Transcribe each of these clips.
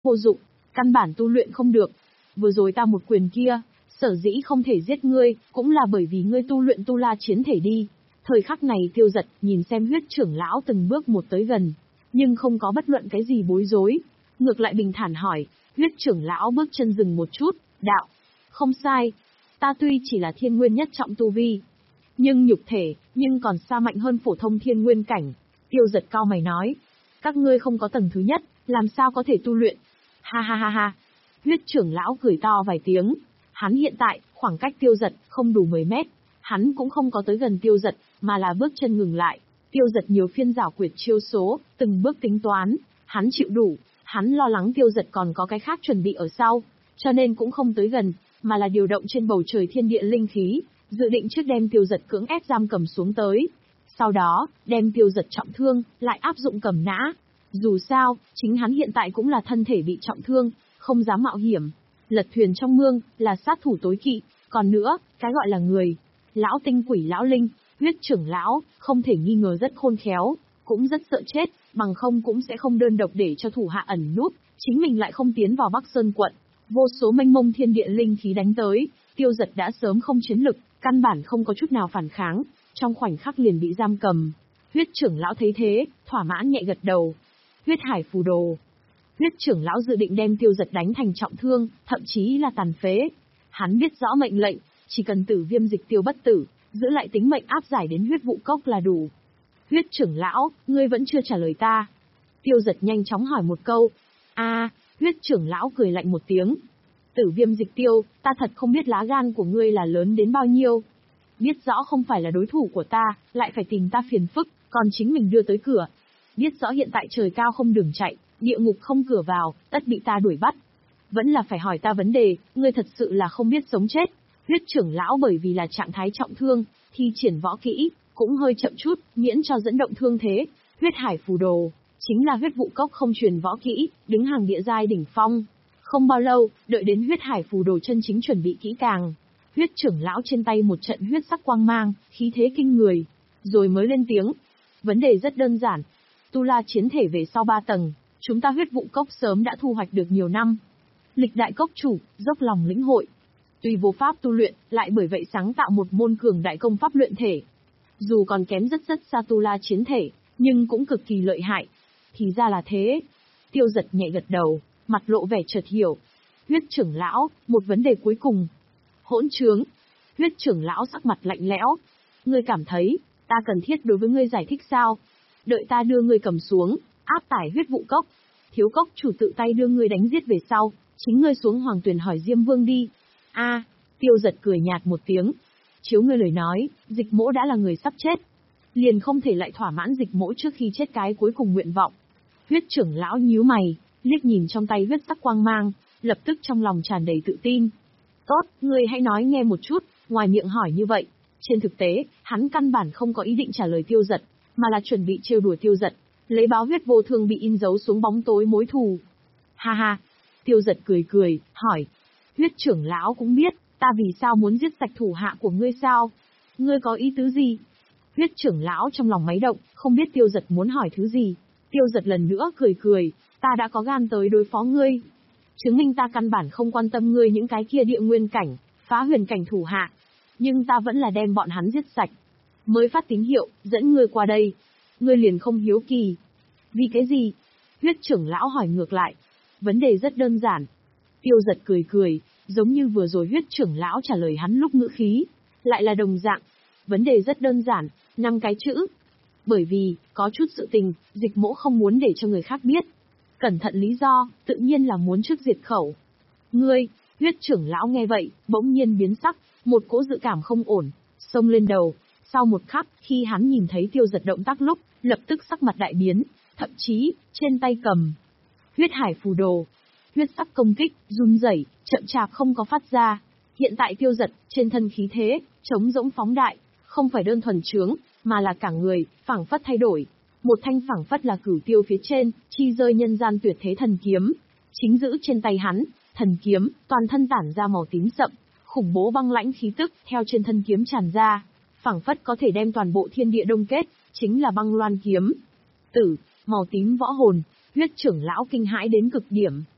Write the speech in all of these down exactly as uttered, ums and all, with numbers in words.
vô dụng, căn bản tu luyện không được. Vừa rồi ta một quyền kia, sở dĩ không thể giết ngươi, cũng là bởi vì ngươi tu luyện tu la chiến thể đi. Thời khắc này Tiêu Dật nhìn xem huyết trưởng lão từng bước một tới gần, nhưng không có bất luận cái gì bối rối. Ngược lại bình thản hỏi, huyết trưởng lão bước chân dừng một chút, đạo. Không sai, ta tuy chỉ là thiên nguyên nhất trọng tu vi, nhưng nhục thể, nhưng còn xa mạnh hơn phổ thông thiên nguyên cảnh. Tiêu Dật cao mày nói, các ngươi không có tầng thứ nhất, làm sao có thể tu luyện? Ha ha ha ha. Huyết trưởng lão cười to vài tiếng. Hắn hiện tại, khoảng cách Tiêu Dật không đủ mười mét. Hắn cũng không có tới gần Tiêu Dật, mà là bước chân ngừng lại. Tiêu Dật nhiều phiên giảo quyệt chiêu số, từng bước tính toán. Hắn chịu đủ, hắn lo lắng Tiêu Dật còn có cái khác chuẩn bị ở sau, cho nên cũng không tới gần, mà là điều động trên bầu trời thiên địa linh khí, dự định trước đem Tiêu Dật cưỡng ép giam cầm xuống tới. Sau đó, đem Tiêu Dật trọng thương, lại áp dụng cầm nã. Dù sao, chính hắn hiện tại cũng là thân thể bị trọng thương, không dám mạo hiểm. Lật thuyền trong mương, là sát thủ tối kỵ. Còn nữa, cái gọi là người, lão tinh quỷ lão linh, huyết trưởng lão, không thể nghi ngờ rất khôn khéo, cũng rất sợ chết, bằng không cũng sẽ không đơn độc để cho thủ hạ ẩn núp, chính mình lại không tiến vào Bắc Sơn quận. Vô số mênh mông thiên địa linh khí đánh tới, Tiêu Dật đã sớm không chiến lực, căn bản không có chút nào phản kháng, trong khoảnh khắc liền bị giam cầm. Huyết trưởng lão thấy thế, thỏa mãn nhẹ gật đầu. Huyết hải phù đồ. Huyết trưởng lão dự định đem Tiêu Dật đánh thành trọng thương, thậm chí là tàn phế. Hắn biết rõ mệnh lệnh, chỉ cần tử viêm dịch tiêu bất tử, giữ lại tính mệnh áp giải đến huyết vụ cốc là đủ. Huyết trưởng lão, ngươi vẫn chưa trả lời ta. Tiêu Dật nhanh chóng hỏi một câu. A, huyết trưởng lão cười lạnh một tiếng. Tử viêm dịch tiêu, ta thật không biết lá gan của ngươi là lớn đến bao nhiêu. Biết rõ không phải là đối thủ của ta, lại phải tìm ta phiền phức, còn chính mình đưa tới cửa. Biết rõ hiện tại trời cao không đường chạy, địa ngục không cửa vào, tất bị ta đuổi bắt. Vẫn là phải hỏi ta vấn đề, ngươi thật sự là không biết sống chết. Huyết trưởng lão bởi vì là trạng thái trọng thương, thi triển võ kỹ, cũng hơi chậm chút, miễn cho dẫn động thương thế. Huyết hải phù đồ, chính là huyết vụ cốc không truyền võ kỹ, đứng hàng địa giai đỉnh phong. Không bao lâu, đợi đến huyết hải phù đồ chân chính chuẩn bị kỹ càng. Huyết trưởng lão trên tay một trận huyết sắc quang mang, khí thế kinh người, rồi mới lên tiếng. Vấn đề rất đơn giản. Tu la chiến thể về sau ba tầng, chúng ta huyết vụ cốc sớm đã thu hoạch được nhiều năm. Lịch đại cốc chủ, dốc lòng lĩnh hội. Tuy vô pháp tu luyện, lại bởi vậy sáng tạo một môn cường đại công pháp luyện thể. Dù còn kém rất rất xa tu la chiến thể, nhưng cũng cực kỳ lợi hại. Thì ra là thế. Tiêu Dật nhẹ gật đầu, mặt lộ vẻ chợt hiểu. Huyết trưởng lão, một vấn đề cuối cùng. Hỗn trướng. Huyết trưởng lão sắc mặt lạnh lẽo. Ngươi cảm thấy, ta cần thiết đối với ngươi giải thích sao? Đợi ta đưa ngươi cầm xuống, áp tải huyết vụ cốc. Thiếu cốc chủ tự tay đưa ngươi đánh giết về sau, chính ngươi xuống hoàng tuyển hỏi Diêm Vương đi. A, Tiêu Dật cười nhạt một tiếng. Chiếu ngươi lời nói, Dịch Mỗ đã là người sắp chết, liền không thể lại thỏa mãn Dịch Mỗ trước khi chết cái cuối cùng nguyện vọng. Huyết trưởng lão nhíu mày, liếc nhìn trong tay huyết sắc quang mang, lập tức trong lòng tràn đầy tự tin. Tốt, ngươi hãy nói nghe một chút, ngoài miệng hỏi như vậy, trên thực tế, hắn căn bản không có ý định trả lời Tiêu Dật, mà là chuẩn bị trêu đùa Tiêu Dật, lấy báo huyết vô thương bị in dấu xuống bóng tối mối thù. Ha ha, Tiêu Dật cười cười, hỏi. Huyết trưởng lão cũng biết, ta vì sao muốn giết sạch thủ hạ của ngươi sao? Ngươi có ý tứ gì? Huyết trưởng lão trong lòng máy động, không biết Tiêu Dật muốn hỏi thứ gì. Tiêu Dật lần nữa cười cười, ta đã có gan tới đối phó ngươi. Chứng minh ta căn bản không quan tâm ngươi những cái kia địa nguyên cảnh, phá huyền cảnh thủ hạ. Nhưng ta vẫn là đem bọn hắn giết sạch. Mới phát tín hiệu, dẫn ngươi qua đây. Ngươi liền không hiếu kỳ. Vì cái gì? Huyết trưởng lão hỏi ngược lại. Vấn đề rất đơn giản. Tiêu Dật cười cười, giống như vừa rồi huyết trưởng lão trả lời hắn lúc ngữ khí. Lại là đồng dạng. Vấn đề rất đơn giản, năm cái chữ. Bởi vì, có chút sự tình, Dịch Mỗ không muốn để cho người khác biết. Cẩn thận lý do, tự nhiên là muốn trước diệt khẩu. Ngươi, huyết trưởng lão nghe vậy, bỗng nhiên biến sắc, một cỗ dự cảm không ổn, xông lên đầu. Sau một khắc, khi hắn nhìn thấy Tiêu Dật động tác lúc, lập tức sắc mặt đại biến, thậm chí, trên tay cầm huyết hải phù đồ. Huyết sắc công kích, run rẩy, chậm chạp không có phát ra. Hiện tại Tiêu Dật, trên thân khí thế, trống rỗng phóng đại, không phải đơn thuần trướng, mà là cả người, phảng phất thay đổi. Một thanh phảng phất là cửu tiêu phía trên, chi rơi nhân gian tuyệt thế thần kiếm. Chính giữ trên tay hắn, thần kiếm, toàn thân tản ra màu tím sậm, khủng bố băng lãnh khí tức, theo trên thân kiếm tràn ra. Phảng phất có thể đem toàn bộ thiên địa đông kết, chính là băng loan kiếm. Tử, màu tím võ hồn, huyết trưởng lão kinh hãi đến cực điểm.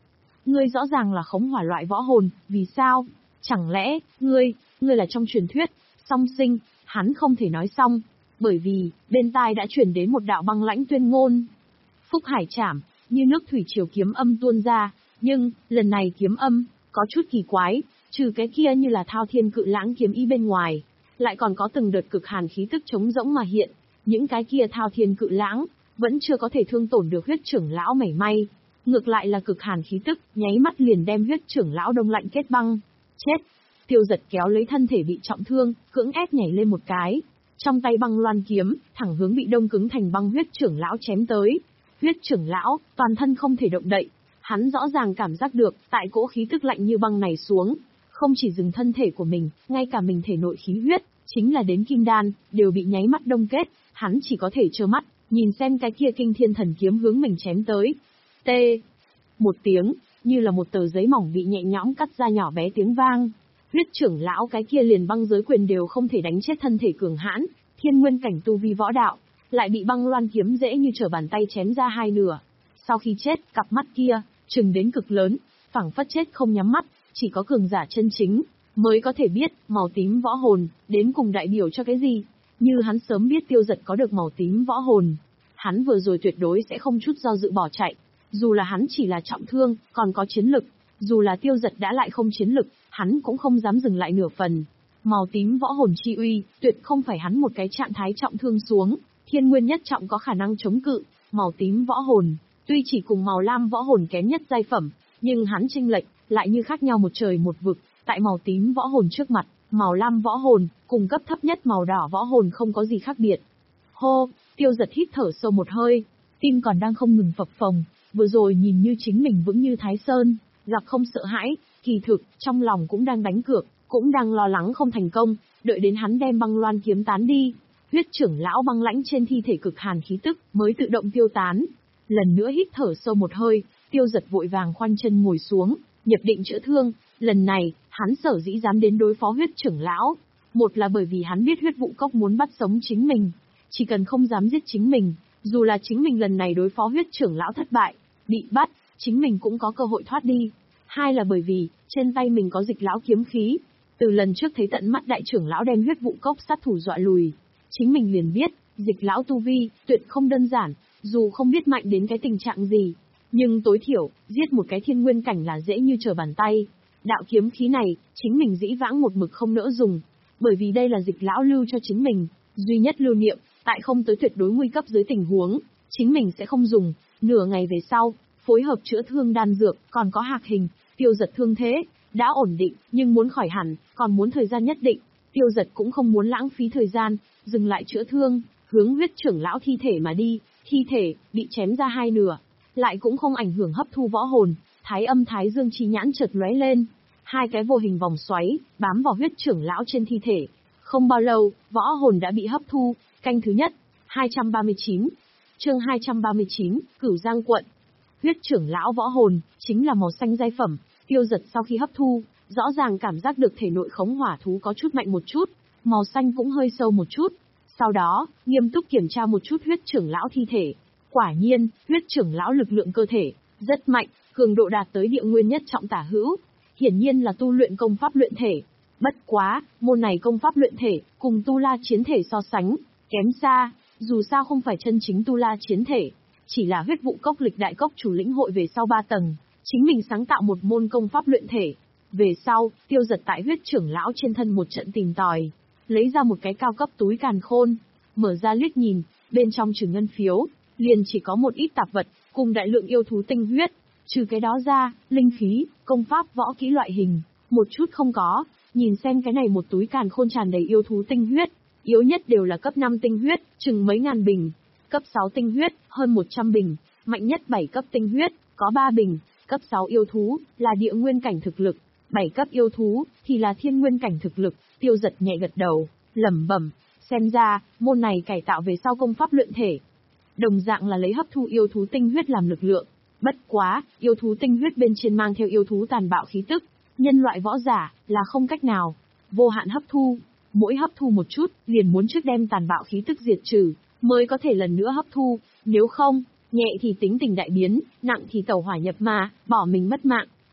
ngươi rõ ràng là khống hỏa loại võ hồn, vì sao? Chẳng lẽ, ngươi, ngươi là trong truyền thuyết, song sinh, hắn không thể nói xong, bởi vì, bên tai đã truyền đến một đạo băng lãnh tuyên ngôn. Phúc Hải Trảm, như nước thủy triều kiếm âm tuôn ra, nhưng, lần này kiếm âm, có chút kỳ quái, trừ cái kia như là thao thiên cự lãng kiếm ý bên ngoài, lại còn có từng đợt cực hàn khí tức trống rỗng mà hiện, những cái kia thao thiên cự lãng, vẫn chưa có thể thương tổn được huyết trưởng lão mảy may. Ngược lại là cực hàn khí tức, nháy mắt liền đem huyết trưởng lão đông lạnh kết băng. Chết! Tiêu Giật kéo lấy thân thể bị trọng thương, cưỡng ép nhảy lên một cái. Trong tay băng loan kiếm, thẳng hướng bị đông cứng thành băng huyết trưởng lão chém tới. Huyết trưởng lão, toàn thân không thể động đậy. Hắn rõ ràng cảm giác được, tại cỗ khí tức lạnh như băng này xuống, không chỉ dừng thân thể của mình, ngay cả mình thể nội khí huyết, chính là đến kim đan, đều bị nháy mắt đông kết. Hắn chỉ có thể trơ mắt, nhìn xem cái kia kinh thiên thần kiếm hướng mình chém tới. T. Một tiếng, như là một tờ giấy mỏng bị nhẹ nhõm cắt ra nhỏ bé tiếng vang. Huyết trưởng lão cái kia liền băng giới quyền đều không thể đánh chết thân thể cường hãn, thiên nguyên cảnh tu vi võ đạo, lại bị băng loan kiếm dễ như trở bàn tay chém ra hai nửa. Sau khi chết, cặp mắt kia, trừng đến cực lớn, phảng phất chết không nhắm mắt, chỉ có cường giả chân chính, mới có thể biết, màu tím võ hồn, đến cùng đại biểu cho cái gì. Như hắn sớm biết Tiêu Giật có được màu tím võ hồn, hắn vừa rồi tuyệt đối sẽ không chút do dự bỏ chạy. Dù là hắn chỉ là trọng thương, còn có chiến lực, dù là Tiêu Giật đã lại không chiến lực, hắn cũng không dám dừng lại nửa phần. Màu tím võ hồn chi uy, tuyệt không phải hắn một cái trạng thái trọng thương xuống, thiên nguyên nhất trọng có khả năng chống cự. Màu tím võ hồn, tuy chỉ cùng màu lam võ hồn kém nhất giai phẩm, nhưng hắn chênh lệch, lại như khác nhau một trời một vực. Tại màu tím võ hồn trước mặt, màu lam võ hồn, cùng cấp thấp nhất màu đỏ võ hồn không có gì khác biệt. Hô, Tiêu Giật hít thở sâu một hơi, tim còn đang không ngừng phập phồng, vừa rồi nhìn như chính mình vững như Thái Sơn, gặp không sợ hãi, kỳ thực, trong lòng cũng đang đánh cược, cũng đang lo lắng không thành công, đợi đến hắn đem băng loan kiếm tán đi. Huyết trưởng lão băng lãnh trên thi thể cực hàn khí tức, mới tự động tiêu tán. Lần nữa hít thở sâu một hơi, Tiêu Giật vội vàng khoanh chân ngồi xuống, nhập định chữa thương. Lần này, hắn sở dĩ dám đến đối phó huyết trưởng lão. Một là bởi vì hắn biết huyết vụ cốc muốn bắt sống chính mình. Chỉ cần không dám giết chính mình, dù là chính mình lần này đối phó huyết trưởng lão thất bại, bị bắt, chính mình cũng có cơ hội thoát đi. Hai là bởi vì, trên tay mình có dịch lão kiếm khí. Từ lần trước thấy tận mắt đại trưởng lão đem huyết vụ cốc sát thủ dọa lùi, chính mình liền biết, dịch lão tu vi, tuyệt không đơn giản, dù không biết mạnh đến cái tình trạng gì. Nhưng tối thiểu, giết một cái thiên nguyên cảnh là dễ như trở bàn tay. Đạo kiếm khí này, chính mình dĩ vãng một mực không nỡ dùng, bởi vì đây là dịch lão lưu cho chính mình, duy nhất lưu niệm, tại không tới tuyệt đối nguy cấp dưới tình huống, chính mình sẽ không dùng. Nửa ngày về sau, phối hợp chữa thương đan dược, còn có hạc hình, Tiêu Giật thương thế, đã ổn định, nhưng muốn khỏi hẳn, còn muốn thời gian nhất định. Tiêu Giật cũng không muốn lãng phí thời gian, dừng lại chữa thương, hướng huyết trưởng lão thi thể mà đi. Thi thể, bị chém ra hai nửa, lại cũng không ảnh hưởng hấp thu võ hồn. Thái Âm Thái Dương chi nhãn chợt lóe lên, hai cái vô hình vòng xoáy, bám vào huyết trưởng lão trên thi thể. Không bao lâu, võ hồn đã bị hấp thu. Canh thứ nhất, hai trăm ba mươi chín. Chương hai trăm ba mươi chín, Cửu Giang quận. Huyết trưởng lão võ hồn, chính là màu xanh giai phẩm. Tiêu Giật sau khi hấp thu, rõ ràng cảm giác được thể nội khống hỏa thú có chút mạnh một chút, màu xanh cũng hơi sâu một chút. Sau đó, nghiêm túc kiểm tra một chút huyết trưởng lão thi thể. Quả nhiên, huyết trưởng lão lực lượng cơ thể, rất mạnh, cường độ đạt tới địa nguyên nhất trọng tả hữu. Hiển nhiên là tu luyện công pháp luyện thể. Bất quá, môn này công pháp luyện thể, cùng tu la chiến thể so sánh, kém xa, dù sao không phải chân chính tu la chiến thể. Chỉ là huyết vụ cốc lịch đại cốc chủ lĩnh hội về sau ba tầng, chính mình sáng tạo một môn công pháp luyện thể. Về sau, Tiêu Giật tại huyết trưởng lão trên thân một trận tìm tòi, lấy ra một cái cao cấp túi càn khôn, mở ra liếc nhìn, bên trong trừ ngân phiếu, liền chỉ có một ít tạp vật, cùng đại lượng yêu thú tinh huyết. Trừ cái đó ra, linh khí, công pháp võ kỹ loại hình, một chút không có. Nhìn xem cái này một túi càn khôn tràn đầy yêu thú tinh huyết, yếu nhất đều là cấp năm tinh huyết, chừng mấy ngàn bình, cấp sáu tinh huyết, hơn một trăm bình, mạnh nhất bảy cấp tinh huyết, có ba bình, cấp sáu yêu thú, là địa nguyên cảnh thực lực, bảy cấp yêu thú, thì là thiên nguyên cảnh thực lực. Tiêu Giật nhẹ gật đầu, lẩm bẩm, xem ra, môn này cải tạo về sau công pháp luyện thể. Đồng dạng là lấy hấp thu yêu thú tinh huyết làm lực lượng. Bất quá, yêu thú tinh huyết bên trên mang theo yêu thú tàn bạo khí tức, nhân loại võ giả, là không cách nào vô hạn hấp thu. Mỗi hấp thu một chút, liền muốn trước đem tàn bạo khí tức diệt trừ, mới có thể lần nữa hấp thu. Nếu không, nhẹ thì tính tình đại biến, nặng thì tẩu hỏa nhập ma, bỏ mình mất mạng.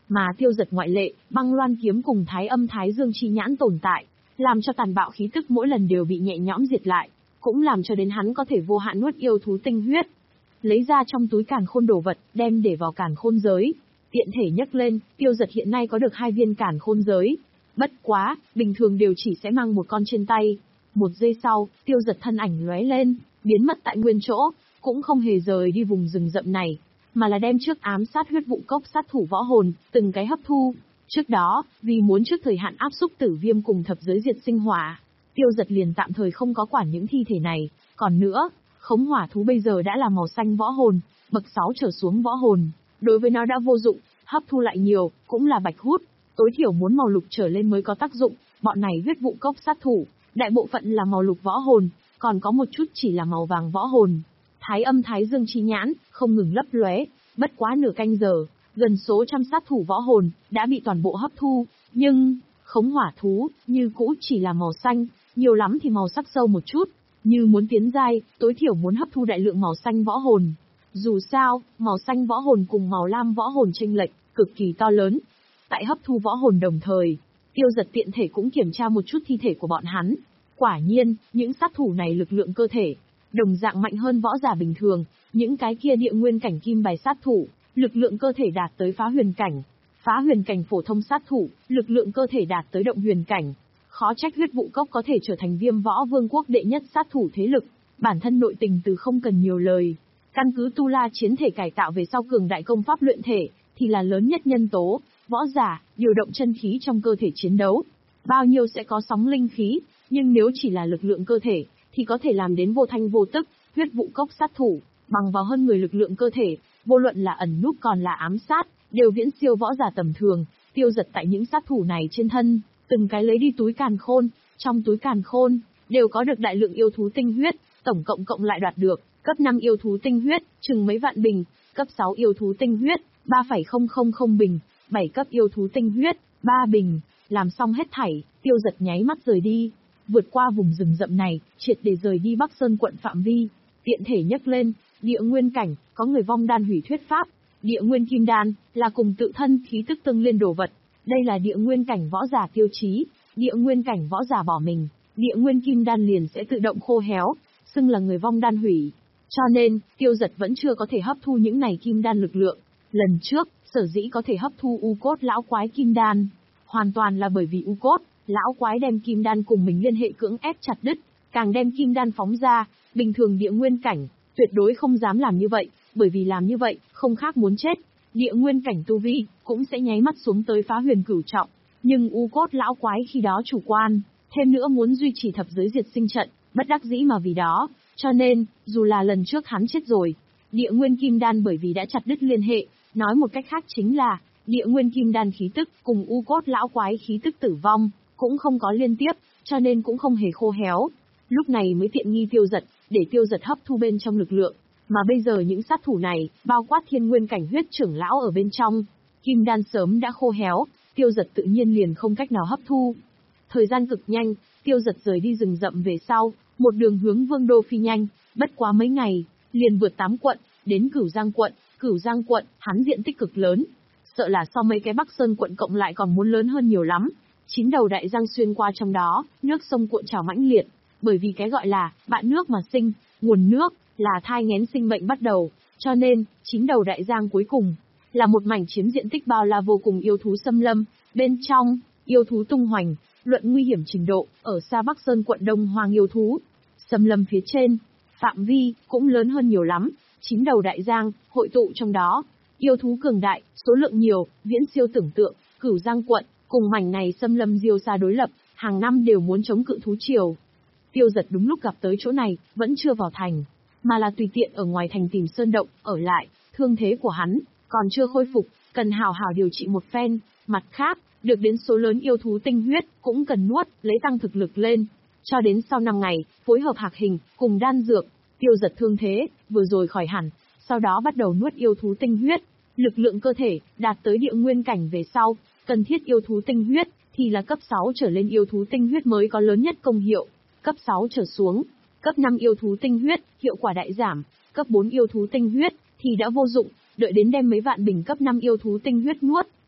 Mà Tiêu Dật ngoại lệ, Băng Loan kiếm cùng Thái Âm Thái Dương chi nhãn tồn tại, làm cho tàn bạo khí tức mỗi lần đều bị nhẹ nhõm diệt lại, cũng làm cho đến hắn có thể vô hạn nuốt yêu thú tinh huyết. Lấy ra trong túi càn khôn đồ vật, đem để vào càn khôn giới. Tiện thể nhấc lên, Tiêu Dật hiện nay có được hai viên càn khôn giới. Bất quá, bình thường đều chỉ sẽ mang một con trên tay. Một giây sau, Tiêu Dật thân ảnh lóe lên, biến mất tại nguyên chỗ, cũng không hề rời đi vùng rừng rậm này, mà là đem trước ám sát huyết vụ cốc sát thủ võ hồn, từng cái hấp thu. Trước đó, vì muốn trước thời hạn áp xúc tử viêm cùng thập giới diệt sinh hỏa, Tiêu Dật liền tạm thời không có quản những thi thể này. Còn nữa, khống hỏa thú bây giờ đã là màu xanh võ hồn, bậc sáu trở xuống võ hồn, đối với nó đã vô dụng, hấp thu lại nhiều, cũng là bạch hút, tối thiểu muốn màu lục trở lên mới có tác dụng. Bọn này huyết vụ cốc sát thủ, đại bộ phận là màu lục võ hồn, còn có một chút chỉ là màu vàng võ hồn. Thái Âm Thái Dương chi nhãn, không ngừng lấp lóe, bất quá nửa canh giờ, gần số trăm sát thủ võ hồn, đã bị toàn bộ hấp thu, nhưng, khống hỏa thú, như cũ chỉ là màu xanh, nhiều lắm thì màu sắc sâu một chút, như muốn tiến giai, tối thiểu muốn hấp thu đại lượng màu xanh võ hồn. Dù sao, màu xanh võ hồn cùng màu lam võ hồn chênh lệch, cực kỳ to lớn. Tại hấp thu võ hồn đồng thời, Tiêu Dật tiện thể cũng kiểm tra một chút thi thể của bọn hắn. Quả nhiên, những sát thủ này lực lượng cơ thể, đồng dạng mạnh hơn võ giả bình thường, những cái kia địa nguyên cảnh kim bài sát thủ, lực lượng cơ thể đạt tới phá huyền cảnh. Phá huyền cảnh phổ thông sát thủ, lực lượng cơ thể đạt tới động huyền cảnh. Khó trách huyết vụ cốc có thể trở thành Viêm Võ Vương quốc đệ nhất sát thủ thế lực, bản thân nội tình từ không cần nhiều lời. Căn cứ tu la chiến thể cải tạo về sau cường đại công pháp luyện thể, thì là lớn nhất nhân tố. Võ giả, điều động chân khí trong cơ thể chiến đấu. Bao nhiêu sẽ có sóng linh khí, nhưng nếu chỉ là lực lượng cơ thể, thì có thể làm đến vô thanh vô tức. Huyết vụ cốc sát thủ, bằng vào hơn người lực lượng cơ thể, vô luận là ẩn núp còn là ám sát, đều viễn siêu võ giả tầm thường. Tiêu Dật tại những sát thủ này trên thân, từng cái lấy đi túi càn khôn, trong túi càn khôn, đều có được đại lượng yêu thú tinh huyết, tổng cộng cộng lại đoạt được, cấp năm yêu thú tinh huyết, chừng mấy vạn bình, cấp sáu yêu thú tinh huyết, ba phẩy không không không bình, bảy cấp yêu thú tinh huyết, ba bình. Làm xong hết thảy, Tiêu Dật nháy mắt rời đi, vượt qua vùng rừng rậm này, triệt để rời đi Bắc Sơn quận phạm vi. Tiện thể nhấc lên, địa nguyên cảnh, có người vong đan hủy thuyết pháp. Địa nguyên kim đan, là cùng tự thân khí tức tương liên đồ vật. Đây là địa nguyên cảnh võ giả tiêu chí, địa nguyên cảnh võ giả bỏ mình, địa nguyên kim đan liền sẽ tự động khô héo, xưng là người vong đan hủy. Cho nên, Tiêu Dật vẫn chưa có thể hấp thu những này kim đan lực lượng. Lần trước, sở dĩ có thể hấp thu u cốt lão quái kim đan, hoàn toàn là bởi vì u cốt lão quái đem kim đan cùng mình liên hệ cưỡng ép chặt đứt, càng đem kim đan phóng ra. Bình thường địa nguyên cảnh tuyệt đối không dám làm như vậy, bởi vì làm như vậy không khác muốn chết. Địa nguyên cảnh tu vi cũng sẽ nháy mắt xuống tới phá huyền cửu trọng, nhưng u cốt lão quái khi đó chủ quan, thêm nữa muốn duy trì thập giới diệt sinh trận, bất đắc dĩ mà vì đó, cho nên dù là lần trước hắn chết rồi, địa nguyên kim đan bởi vì đã chặt đứt liên hệ, nói một cách khác chính là địa nguyên kim đan khí tức cùng u cốt lão quái khí tức tử vong cũng không có liên tiếp, cho nên cũng không hề khô héo. Lúc này mới tiện nghi Tiêu Dật, để Tiêu Dật hấp thu bên trong lực lượng. Mà bây giờ những sát thủ này, bao quát thiên nguyên cảnh huyết trưởng lão ở bên trong, kim đan sớm đã khô héo, Tiêu Dật tự nhiên liền không cách nào hấp thu. Thời gian cực nhanh, Tiêu Dật rời đi rừng rậm về sau, một đường hướng Vương đô phi nhanh, bất quá mấy ngày, liền vượt tám quận, đến Cửu Giang quận. Cửu Giang quận, hắn diện tích cực lớn, sợ là so mấy cái Bắc Sơn quận cộng lại còn muốn lớn hơn nhiều lắm. Chín đầu đại giang xuyên qua trong đó, nước sông cuộn trào mãnh liệt, bởi vì cái gọi là bạn nước mà sinh, nguồn nước là thai nghén sinh mệnh bắt đầu, cho nên chín đầu đại giang cuối cùng là một mảnh chiếm diện tích bao la vô cùng yêu thú xâm lâm, bên trong yêu thú tung hoành, luận nguy hiểm trình độ, ở xa Bắc Sơn quận Đông Hoang yêu thú xâm lâm phía trên, phạm vi cũng lớn hơn nhiều lắm. Chín đầu đại giang hội tụ trong đó, yêu thú cường đại, số lượng nhiều, viễn siêu tưởng tượng. Cửu Giang quận cùng mảnh này xâm lâm diêu xa đối lập, hàng năm đều muốn chống cự thú triều. Tiêu Dật đúng lúc gặp tới chỗ này, vẫn chưa vào thành, mà là tùy tiện ở ngoài thành tìm sơn động, ở lại. Thương thế của hắn còn chưa khôi phục, cần hào hào điều trị một phen. Mặt khác, được đến số lớn yêu thú tinh huyết, cũng cần nuốt, lấy tăng thực lực lên. Cho đến sau năm ngày, phối hợp hạc hình, cùng đan dược, Tiêu Dật thương thế, vừa rồi khỏi hẳn, sau đó bắt đầu nuốt yêu thú tinh huyết. Lực lượng cơ thể, đạt tới địa nguyên cảnh về sau, cần thiết yêu thú tinh huyết, thì là cấp sáu trở lên yêu thú tinh huyết mới có lớn nhất công hiệu. Cấp sáu trở xuống, cấp năm yêu thú tinh huyết, hiệu quả đại giảm, cấp bốn yêu thú tinh huyết, thì đã vô dụng, đợi đến đem mấy vạn bình cấp năm yêu thú tinh huyết nuốt,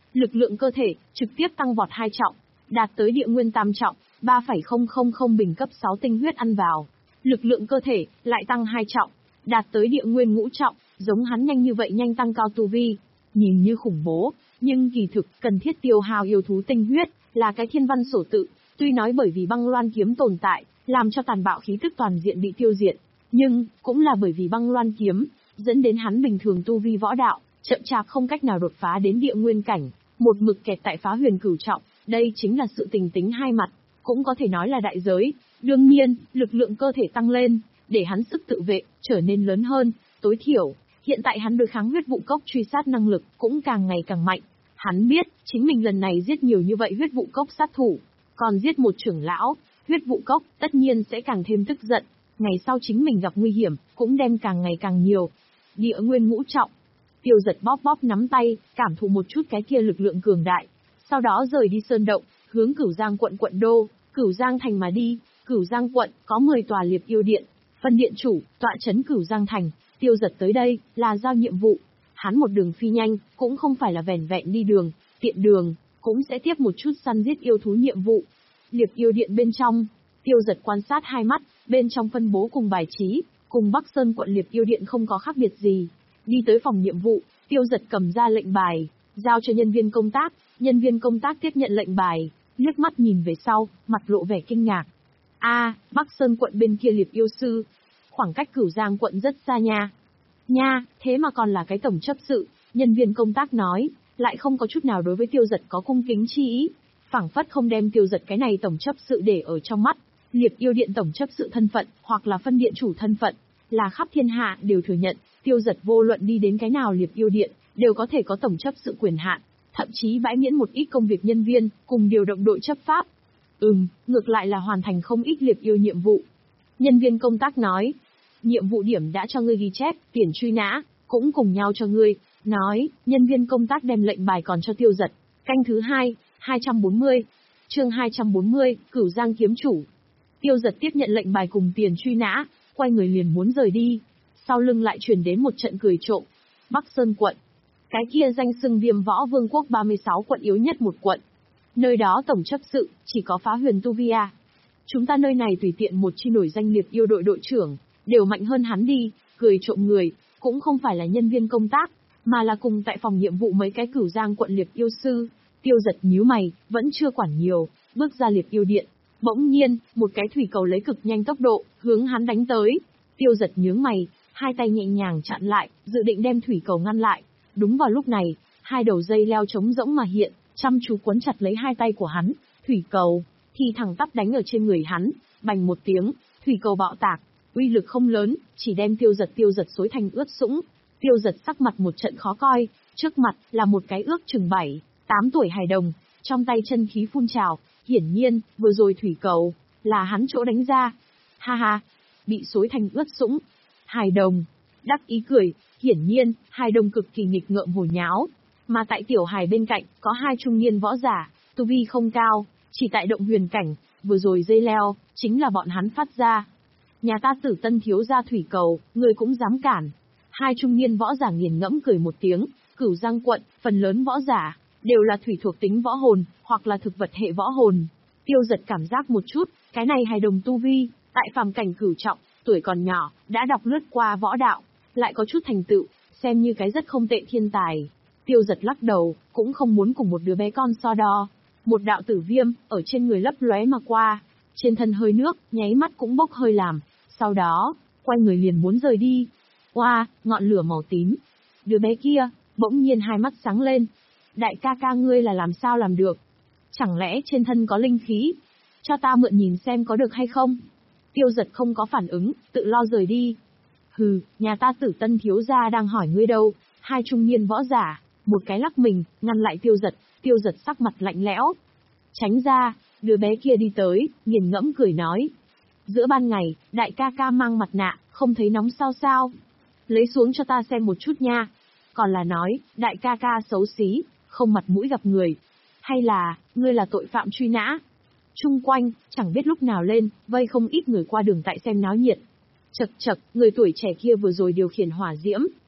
Lực lượng cơ thể, trực tiếp tăng vọt hai trọng, đạt tới địa nguyên tam trọng, ba phẩy không không không bình cấp sáu tinh huyết ăn vào. Lực lượng cơ thể, lại tăng hai trọng, đạt tới địa nguyên ngũ trọng, giống hắn nhanh như vậy nhanh tăng cao tu vi. Nhìn như khủng bố, nhưng kỳ thực, cần thiết tiêu hao yêu thú tinh huyết, là cái thiên văn sổ tự, tuy nói bởi vì băng loan kiếm tồn tại, làm cho tàn bạo khí tức toàn diện bị tiêu diệt, nhưng, cũng là bởi vì băng loan kiếm, dẫn đến hắn bình thường tu vi võ đạo, chậm chạp không cách nào đột phá đến địa nguyên cảnh, một mực kẹt tại phá huyền cửu trọng, đây chính là sự tình tính hai mặt, cũng có thể nói là đại giới. Đương nhiên, lực lượng cơ thể tăng lên, để hắn sức tự vệ, trở nên lớn hơn, tối thiểu, hiện tại hắn đối kháng huyết vụ cốc truy sát năng lực, cũng càng ngày càng mạnh. Hắn biết, chính mình lần này giết nhiều như vậy huyết vụ cốc sát thủ, còn giết một trưởng lão, huyết vụ cốc, tất nhiên sẽ càng thêm tức giận, ngày sau chính mình gặp nguy hiểm, cũng đem càng ngày càng nhiều. Địa nguyên ngũ trọng, Tiêu Giật bóp bóp nắm tay, cảm thụ một chút cái kia lực lượng cường đại, sau đó rời đi sơn động, hướng Cửu Giang quận quận đô, Cửu Giang thành mà đi. Cửu Giang quận, có mười tòa liệp yêu điện, phân điện chủ, tọa trấn Cửu Giang thành, Tiêu Giật tới đây, là giao nhiệm vụ. Hắn một đường phi nhanh, cũng không phải là vẻn vẹn đi đường, tiện đường, cũng sẽ tiếp một chút săn giết yêu thú nhiệm vụ. Liệp yêu điện bên trong, Tiêu Giật quan sát hai mắt, bên trong phân bố cùng bài trí, cùng Bắc Sơn quận liệp yêu điện không có khác biệt gì. Đi tới phòng nhiệm vụ, Tiêu Giật cầm ra lệnh bài, giao cho nhân viên công tác, nhân viên công tác tiếp nhận lệnh bài, liếc mắt nhìn về sau, mặt lộ vẻ kinh ngạc. A, Bắc Sơn quận bên kia liệp yêu sư, khoảng cách Cửu Giang quận rất xa nha. Nha, thế mà còn là cái tổng chấp sự, nhân viên công tác nói, lại không có chút nào đối với Tiêu Giật có cung kính chi ý, phảng phất không đem Tiêu Giật cái này tổng chấp sự để ở trong mắt. Liệp yêu điện tổng chấp sự thân phận, hoặc là phân điện chủ thân phận, là khắp thiên hạ đều thừa nhận, Tiêu Giật vô luận đi đến cái nào liệp yêu điện, đều có thể có tổng chấp sự quyền hạn, thậm chí bãi miễn một ít công việc nhân viên, cùng điều động đội chấp pháp. Ừm, ngược lại là hoàn thành không ít liệp yêu nhiệm vụ. Nhân viên công tác nói, nhiệm vụ điểm đã cho ngươi ghi chép, tiền truy nã, cũng cùng nhau cho ngươi. Nói, nhân viên công tác đem lệnh bài còn cho Tiêu Giật. Canh thứ hai, hai trăm bốn mươi. Chương hai trăm bốn mươi, Cửu Giang kiếm chủ. Tiêu Giật tiếp nhận lệnh bài cùng tiền truy nã, quay người liền muốn rời đi. Sau lưng lại truyền đến một trận cười trộm. Bắc Sơn quận. Cái kia danh xưng Viêm Võ Vương quốc ba mươi sáu quận yếu nhất một quận. Nơi đó tổng chấp sự, chỉ có phá huyền tu vi à. Chúng ta nơi này tùy tiện một chi nổi danh liệp yêu đội đội trưởng, đều mạnh hơn hắn đi, cười trộm người, cũng không phải là nhân viên công tác, mà là cùng tại phòng nhiệm vụ mấy cái Cửu Giang quận liệp yêu sư. Tiêu Giật nhíu mày, vẫn chưa quản nhiều, bước ra liệp yêu điện. Bỗng nhiên, một cái thủy cầu lấy cực nhanh tốc độ, hướng hắn đánh tới. Tiêu Giật nhướng mày, hai tay nhẹ nhàng chặn lại, dự định đem thủy cầu ngăn lại. Đúng vào lúc này, hai đầu dây leo trống rỗng mà hiện, chăm chú quấn chặt lấy hai tay của hắn. Thủy cầu, thì thẳng tắp đánh ở trên người hắn, bành một tiếng, thủy cầu bạo tạc, uy lực không lớn, chỉ đem Tiêu Giật tiêu giật xối thành ướt sũng. Tiêu Giật sắc mặt một trận khó coi, trước mặt là một cái ước chừng bảy, tám tuổi hài đồng, trong tay chân khí phun trào, hiển nhiên, vừa rồi thủy cầu là hắn chỗ đánh ra. Ha ha, bị xối thành ướt sũng. Hài đồng đắc ý cười, hiển nhiên, hài đồng cực kỳ nghịch ngợm hồ nháo, mà tại tiểu hài bên cạnh có hai trung niên võ giả, tu vi không cao, chỉ tại động huyền cảnh, vừa rồi dây leo chính là bọn hắn phát ra. Nhà ta Tử Tân thiếu gia thủy cầu, người cũng dám cản? Hai trung niên võ giả nghiền ngẫm cười một tiếng. Cửu Giang quận, phần lớn võ giả đều là thủy thuộc tính võ hồn, hoặc là thực vật hệ võ hồn. Tiêu Giật cảm giác một chút, cái này hài đồng tu vi, tại phàm cảnh cửu trọng, tuổi còn nhỏ, đã đọc lướt qua võ đạo, lại có chút thành tựu, xem như cái rất không tệ thiên tài. Tiêu Giật lắc đầu, cũng không muốn cùng một đứa bé con so đo. Một đạo tử viêm, ở trên người lấp lóe mà qua, trên thân hơi nước, nháy mắt cũng bốc hơi làm, sau đó, quay người liền muốn rời đi. Oa, wow, ngọn lửa màu tím. Đứa bé kia, bỗng nhiên hai mắt sáng lên. Đại ca ca ngươi là làm sao làm được? Chẳng lẽ trên thân có linh khí? Cho ta mượn nhìn xem có được hay không? Tiêu Giật không có phản ứng, tự lo rời đi. Hừ, nhà ta Tử Tân thiếu gia đang hỏi ngươi đâu? Hai trung niên võ giả, một cái lắc mình, ngăn lại Tiêu Giật. Tiêu Giật sắc mặt lạnh lẽo. Tránh ra, đứa bé kia đi tới, nghiền ngẫm cười nói. Giữa ban ngày, đại ca ca mang mặt nạ, không thấy nóng sao sao? Lấy xuống cho ta xem một chút nha. Còn là nói, đại ca ca xấu xí, không mặt mũi gặp người. Hay là, ngươi là tội phạm truy nã? Chung quanh, chẳng biết lúc nào lên, vây không ít người qua đường tại xem náo nhiệt. Chật chật, người tuổi trẻ kia vừa rồi điều khiển hỏa diễm.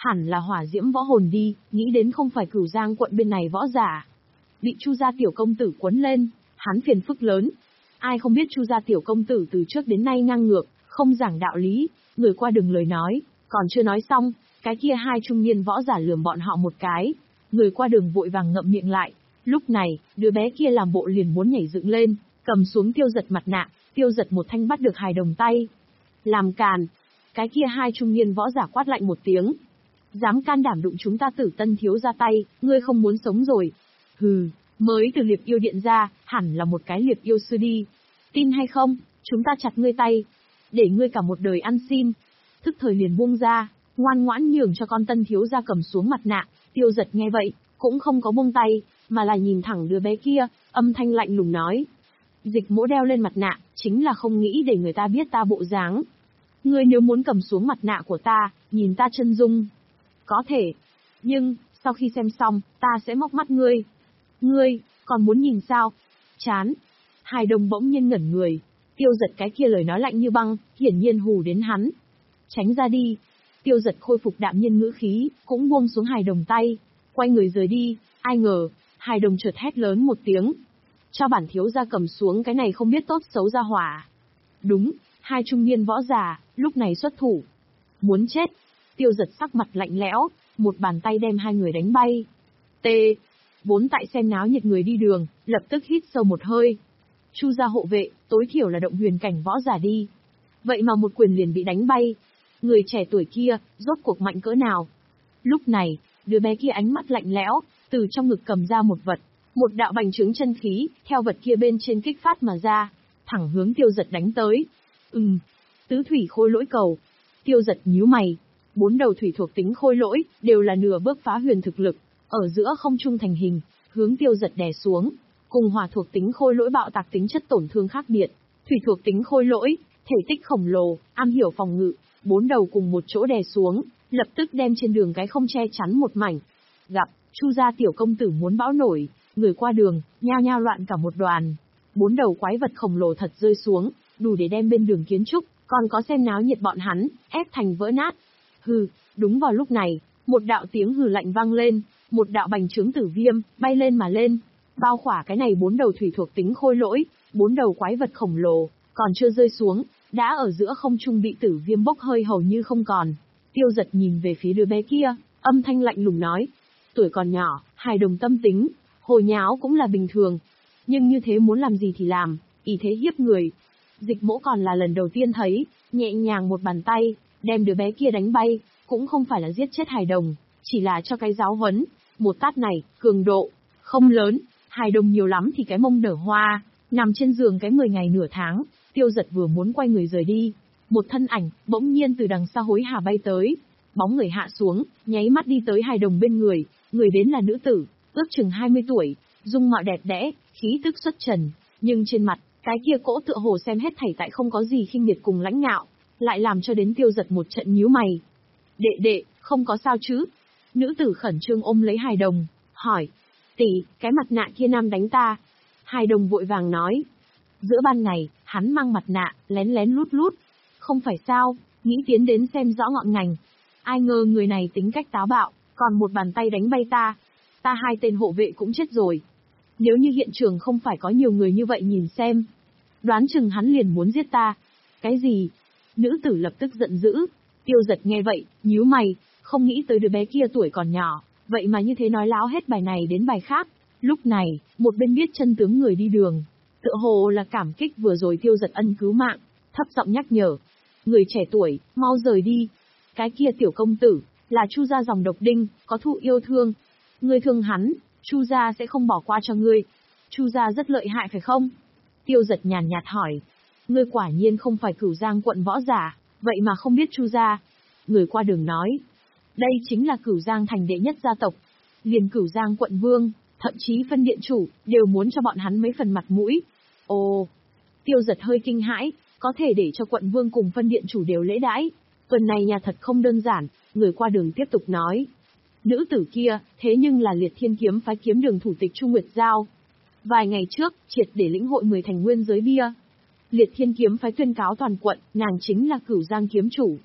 hẳn là hỏa diễm võ hồn đi, nghĩ đến không phải Cửu Giang quận bên này võ giả. Bị Chu gia tiểu công tử quấn lên, hắn phiền phức lớn. Ai không biết Chu gia tiểu công tử từ trước đến nay ngang ngược, không giảng đạo lý, người qua đường lời nói, còn chưa nói xong, cái kia hai trung niên võ giả lườm bọn họ một cái. Người qua đường vội vàng ngậm miệng lại. Lúc này, đứa bé kia làm bộ liền muốn nhảy dựng lên, cầm xuống Tiêu Giật mặt nạ, Tiêu Giật một thanh bắt được hài đồng tay. Làm càn. Cái kia hai trung niên võ giả quát lạnh một tiếng. Dám can đảm đụng chúng ta Tử Tân thiếu ra tay, ngươi không muốn sống rồi. Hừ, mới từ liệp yêu điện ra, hẳn là một cái liệp yêu sư đi. Tin hay không, chúng ta chặt ngươi tay, để ngươi cả một đời ăn xin. Thức thời liền buông ra, ngoan ngoãn nhường cho con Tân thiếu ra cầm xuống mặt nạ. Tiêu Giật nghe vậy, cũng không có buông tay, mà là nhìn thẳng đứa bé kia, âm thanh lạnh lùng nói. Dịch Mỗ đeo lên mặt nạ, chính là không nghĩ để người ta biết ta bộ dáng. Ngươi nếu muốn cầm xuống mặt nạ của ta, nhìn ta chân dung. Có thể. Nhưng, sau khi xem xong, ta sẽ móc mắt ngươi. Ngươi, còn muốn nhìn sao? Chán. Hài đồng bỗng nhiên ngẩn người. Tiêu Giật cái kia lời nói lạnh như băng, hiển nhiên hù đến hắn. Tránh ra đi. Tiêu Giật khôi phục đạm nhiên ngữ khí, cũng buông xuống hài đồng tay. Quay người rời đi, ai ngờ, hài đồng chợt hét lớn một tiếng. Cho bản thiếu gia cầm xuống cái này không biết tốt xấu ra hỏa. Đúng, hai trung niên võ già, lúc này xuất thủ. Muốn chết. Tiêu Giật sắc mặt lạnh lẽo, một bàn tay đem hai người đánh bay. T. Vốn tại xem náo nhiệt người đi đường, lập tức hít sâu một hơi. Chu gia hộ vệ, tối thiểu là động huyền cảnh võ giả đi. Vậy mà một quyền liền bị đánh bay. Người trẻ tuổi kia, rốt cuộc mạnh cỡ nào? Lúc này, đứa bé kia ánh mắt lạnh lẽo, từ trong ngực cầm ra một vật. Một đạo bành trướng chân khí, theo vật kia bên trên kích phát mà ra, thẳng hướng Tiêu Giật đánh tới. Ừm, tứ thủy khôi lỗi cầu. Tiêu Giật nhíu mày. Bốn đầu thủy thuộc tính khôi lỗi, đều là nửa bước phá huyền thực lực, ở giữa không trung thành hình, hướng Tiêu Giật đè xuống. Cùng hỏa thuộc tính khôi lỗi bạo tạc tính chất tổn thương khác biệt. Thủy thuộc tính khôi lỗi, thể tích khổng lồ, am hiểu phòng ngự, bốn đầu cùng một chỗ đè xuống, lập tức đem trên đường cái không che chắn một mảnh. Gặp, Chu gia tiểu công tử muốn bão nổi, người qua đường, nhao nhao loạn cả một đoàn. Bốn đầu quái vật khổng lồ thật rơi xuống, đủ để đem bên đường kiến trúc, còn có xem náo nhiệt bọn hắn, ép thành vỡ nát. Hừ, đúng vào lúc này, một đạo tiếng hừ lạnh vang lên, một đạo bành trướng tử viêm, bay lên mà lên, bao khỏa cái này bốn đầu thủy thuộc tính khôi lỗi, bốn đầu quái vật khổng lồ, còn chưa rơi xuống, đã ở giữa không trung bị tử viêm bốc hơi hầu như không còn. Tiêu Giật nhìn về phía đứa bé kia, âm thanh lạnh lùng nói, tuổi còn nhỏ, hài đồng tâm tính, hồ nháo cũng là bình thường, nhưng như thế muốn làm gì thì làm, ý thế hiếp người. Dịch Mỗ còn là lần đầu tiên thấy, nhẹ nhàng một bàn tay, đem đứa bé kia đánh bay, cũng không phải là giết chết hài đồng, chỉ là cho cái giáo huấn. Một tát này, cường độ, không lớn, hài đồng nhiều lắm thì cái mông nở hoa, nằm trên giường cái mười ngày nửa tháng. Tiêu Giật vừa muốn quay người rời đi, một thân ảnh, bỗng nhiên từ đằng xa hối hả bay tới. Bóng người hạ xuống, nháy mắt đi tới hài đồng bên người, người đến là nữ tử, ước chừng hai mươi tuổi, dung mạo đẹp đẽ, khí tức xuất trần, nhưng trên mặt, cái kia cỗ tựa hồ xem hết thảy tại không có gì khinh miệt cùng lãnh ngạo, lại làm cho đến Tiêu Giật một trận nhíu mày. Đệ đệ, không có sao chứ? Nữ tử khẩn trương ôm lấy hài đồng, hỏi. Tỷ, cái mặt nạ kia nam đánh ta. Hài đồng vội vàng nói. Giữa ban ngày, hắn mang mặt nạ, lén lén lút lút. Không phải sao, nghĩ tiến đến xem rõ ngọn ngành. Ai ngờ người này tính cách táo bạo, còn một bàn tay đánh bay ta. Ta hai tên hộ vệ cũng chết rồi. Nếu như hiện trường không phải có nhiều người như vậy nhìn xem, đoán chừng hắn liền muốn giết ta. Cái gì? Nữ tử lập tức giận dữ. Tiêu Giật nghe vậy, nhíu mày, không nghĩ tới đứa bé kia tuổi còn nhỏ, vậy mà như thế nói láo hết bài này đến bài khác. Lúc này, một bên biết chân tướng người đi đường, tựa hồ là cảm kích vừa rồi Tiêu Giật ân cứu mạng, thấp giọng nhắc nhở. Người trẻ tuổi, mau rời đi. Cái kia tiểu công tử, là Chu gia dòng độc đinh, có thụ yêu thương. Ngươi thương hắn, Chu gia sẽ không bỏ qua cho ngươi. Chu gia rất lợi hại phải không? Tiêu Giật nhàn nhạt hỏi. Ngươi quả nhiên không phải Cửu Giang quận võ giả, vậy mà không biết Chu gia. Người qua đường nói. Đây chính là Cửu Giang thành đệ nhất gia tộc. Liền Cửu Giang quận vương, thậm chí phân điện chủ, đều muốn cho bọn hắn mấy phần mặt mũi. Ồ! Tiêu Giật hơi kinh hãi, có thể để cho quận vương cùng phân điện chủ đều lễ đãi. Tuần này nhà thật không đơn giản, người qua đường tiếp tục nói. Nữ tử kia, thế nhưng là Liệt Thiên kiếm phái kiếm đường thủ tịch Chu Nguyệt Giao. Vài ngày trước, triệt để lĩnh hội mười thành nguyên giới bia. Liệt Thiên kiếm phái tuyên cáo toàn quận, nàng chính là Cửu Giang kiếm chủ.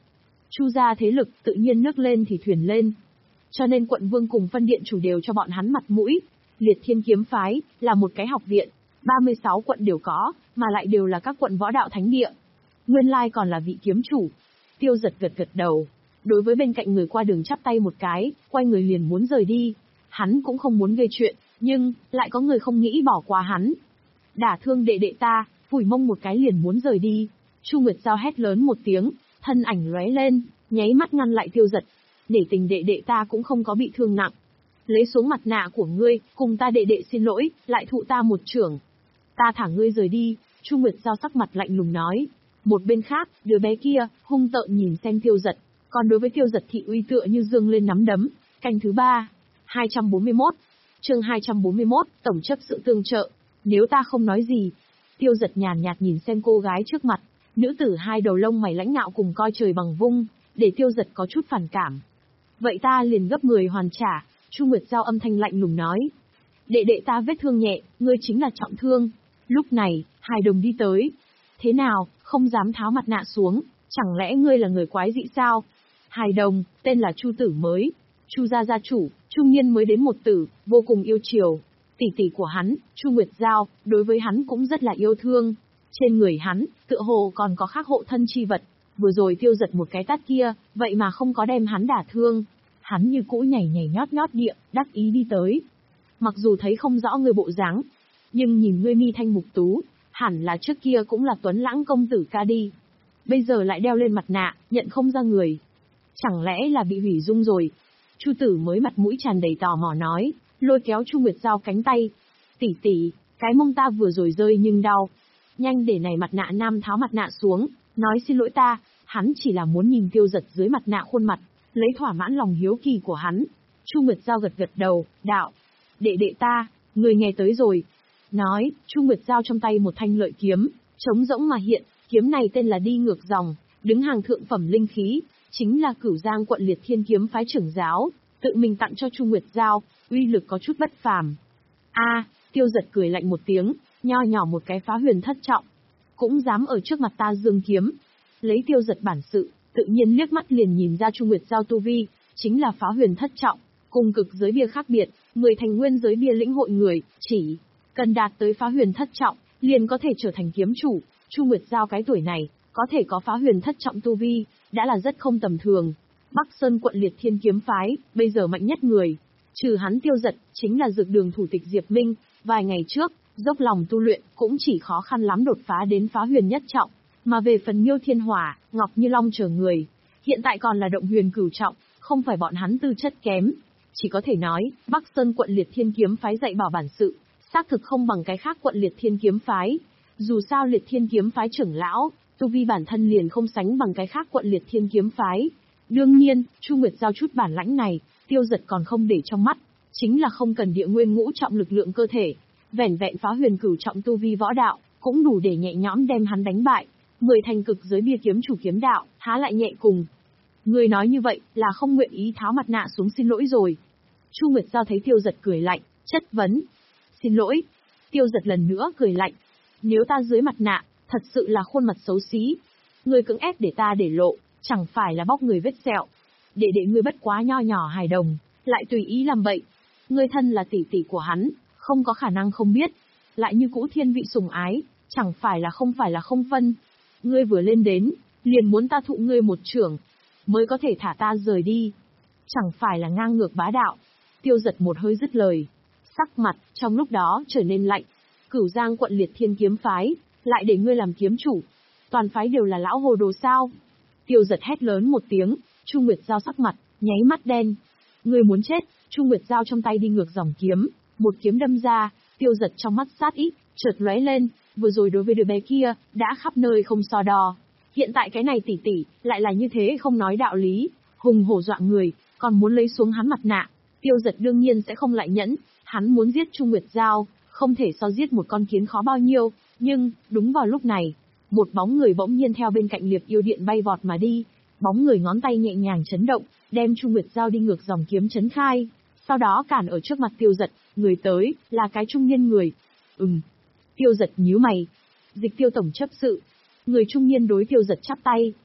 Chu gia thế lực tự nhiên nước lên thì thuyền lên. Cho nên quận vương cùng phân điện chủ đều cho bọn hắn mặt mũi. Liệt Thiên Kiếm Phái là một cái học viện, ba mươi sáu quận đều có, mà lại đều là các quận võ đạo thánh địa. Nguyên lai còn là vị kiếm chủ. Tiêu Giật gật gật đầu. Đối với bên cạnh người qua đường chắp tay một cái, quay người liền muốn rời đi. Hắn cũng không muốn gây chuyện, nhưng lại có người không nghĩ bỏ qua hắn. Đả thương đệ đệ ta, phủi mông một cái liền muốn rời đi. Chu Nguyệt Giao hét lớn một tiếng, thân ảnh lóe lên, nháy mắt ngăn lại Tiêu Giật. Để tình đệ đệ ta cũng không có bị thương nặng. Lấy xuống mặt nạ của ngươi, cùng ta đệ đệ xin lỗi, lại thụ ta một chưởng. Ta thả ngươi rời đi, Chu Nguyệt Giao sắc mặt lạnh lùng nói. Một bên khác, đứa bé kia, hung tợn nhìn xem Tiêu Giật, còn đối với Tiêu Giật thị uy tựa như dương lên nắm đấm. Canh thứ ba, hai trăm bốn mươi mốt, chương hai trăm bốn mươi mốt, tổng chấp sự tương trợ. Nếu ta không nói gì. Tiêu Giật nhàn nhạt nhìn xem cô gái trước mặt, nữ tử hai đầu lông mày lãnh ngạo cùng coi trời bằng vung, để Tiêu Giật có chút phản cảm. Vậy ta liền gấp người hoàn trả, Chu Nguyệt Giao âm thanh lạnh lùng nói. Đệ đệ ta vết thương nhẹ, ngươi chính là trọng thương. Lúc này, Hài Đồng đi tới. Thế nào, không dám tháo mặt nạ xuống, chẳng lẽ ngươi là người quái dị sao? Hài Đồng, tên là Chu Tử mới. Chu gia gia chủ, trung niên mới đến một tử, vô cùng yêu chiều. Tỷ tỷ của hắn, Chu Nguyệt Giao, đối với hắn cũng rất là yêu thương. Trên người hắn, tựa hồ còn có khắc hộ thân chi vật. Vừa rồi Tiêu Giật một cái tát kia, vậy mà không có đem hắn đả thương. Hắn như cũ nhảy nhảy nhót nhót địa, đắc ý đi tới. Mặc dù thấy không rõ người bộ dáng, nhưng nhìn ngươi mi thanh mục tú, hẳn là trước kia cũng là Tuấn Lãng công tử ca đi. Bây giờ lại đeo lên mặt nạ, nhận không ra người. Chẳng lẽ là bị hủy dung rồi? Chu Tử mới mặt mũi tràn đầy tò mò nói, lôi kéo Chu Nguyệt Giao cánh tay. Tỷ tỷ, cái mông ta vừa rồi rơi nhưng đau. Nhanh để này mặt nạ nam tháo mặt nạ xuống, nói xin lỗi ta, hắn chỉ là muốn nhìn Tiêu Giật dưới mặt nạ khuôn mặt, lấy thỏa mãn lòng hiếu kỳ của hắn. Chu Nguyệt Giao gật gật đầu, đạo. Đệ đệ ta, người nghe tới rồi. Nói, Chu Nguyệt Giao trong tay một thanh lợi kiếm, trống rỗng mà hiện, kiếm này tên là Đi Ngược Dòng, đứng hàng thượng phẩm linh khí, chính là Cửu Giang quận Liệt Thiên Kiếm phái trưởng giáo, tự mình tặng cho Chu Nguyệt Giao, uy lực có chút bất phàm. A, Tiêu Giật cười lạnh một tiếng, nho nhỏ một cái phá huyền thất trọng, cũng dám ở trước mặt ta dương kiếm. Lấy Tiêu Giật bản sự, tự nhiên liếc mắt liền nhìn ra Chu Nguyệt Giao tu vi, chính là phá huyền thất trọng, cùng cực giới bia khác biệt, người thành nguyên giới bia lĩnh hội người, chỉ cần đạt tới phá huyền thất trọng, liền có thể trở thành kiếm chủ. Chu Nguyệt Giao cái tuổi này, có thể có phá huyền thất trọng tu vi, đã là rất không tầm thường. Bắc Sơn quận Liệt Thiên Kiếm phái, bây giờ mạnh nhất người, trừ hắn Tiêu Giật, chính là Dược Đường thủ tịch Diệp Minh, vài ngày trước, dốc lòng tu luyện, cũng chỉ khó khăn lắm đột phá đến phá huyền nhất trọng, mà về phần Miêu Thiên Hỏa, Ngọc Như Long chờ người, hiện tại còn là động huyền cửu trọng, không phải bọn hắn tư chất kém. Chỉ có thể nói, Bắc Sơn quận Liệt Thiên Kiếm phái dạy bảo bản sự, xác thực không bằng cái khác quận Liệt Thiên Kiếm phái. Dù sao Liệt Thiên Kiếm phái trưởng lão, tu vi bản thân liền không sánh bằng cái khác quận Liệt Thiên Kiếm phái. Đương nhiên, Chu Nguyệt Giao chút bản lãnh này, Tiêu Giật còn không để trong mắt, chính là không cần địa nguyên ngũ trọng lực lượng cơ thể, vẻn vẹn phá huyền cửu trọng tu vi võ đạo, cũng đủ để nhẹ nhõm đem hắn đánh bại. Mười thành cực giới bia kiếm chủ kiếm đạo, há lại nhẹ cùng. Người nói như vậy, là không nguyện ý tháo mặt nạ xuống xin lỗi rồi. Chu Nguyệt Giao thấy Tiêu Giật cười lạnh, chất vấn. Xin lỗi. Tiêu Giật lần nữa cười lạnh. Nếu ta dưới mặt nạ, thật sự là khuôn mặt xấu xí. Người cưỡng ép để ta để lộ, chẳng phải là bóc người vết sẹo. Để để ngươi bất quá nho nhỏ hài đồng, lại tùy ý làm bậy. Ngươi thân là tỷ tỷ của hắn, không có khả năng không biết. Lại như cũ thiên vị sủng ái, chẳng phải là không phải là không phân. Ngươi vừa lên đến, liền muốn ta thụ ngươi một chưởng, mới có thể thả ta rời đi. Chẳng phải là ngang ngược bá đạo. Tiêu Giật một hơi dứt lời. Sắc mặt, trong lúc đó trở nên lạnh. Cửu Giang quận Liệt Thiên Kiếm phái, lại để ngươi làm kiếm chủ. Toàn phái đều là lão hồ đồ sao? Tiêu Giật hét lớn một tiếng, Chu Nguyệt Giao sắc mặt, nháy mắt đen. Ngươi muốn chết, Chu Nguyệt Giao trong tay Đi Ngược Dòng kiếm, một kiếm đâm ra, Tiêu Giật trong mắt sát ý, chợt lóe lên, vừa rồi đối với đứa bé kia, đã khắp nơi không so đo. Hiện tại cái này tỷ tỷ, lại là như thế không nói đạo lý, hùng hổ dọa người, còn muốn lấy xuống hắn mặt nạ. Tiêu Giật đương nhiên sẽ không lại nhẫn, hắn muốn giết Chu Nguyệt Giao, không thể so giết một con kiến khó bao nhiêu, nhưng, đúng vào lúc này, một bóng người bỗng nhiên theo bên cạnh Liệp Yêu Điện bay vọt mà đi, bóng người ngón tay nhẹ nhàng chấn động, đem Chu Nguyệt Giao Đi Ngược Dòng kiếm chấn khai, sau đó cản ở trước mặt Tiêu Giật, người tới, là cái trung niên người. Ừm. Tiêu Giật nhíu mày. Dịch Tiêu tổng chấp sự. Người trung niên đối Tiêu Giật chắp tay.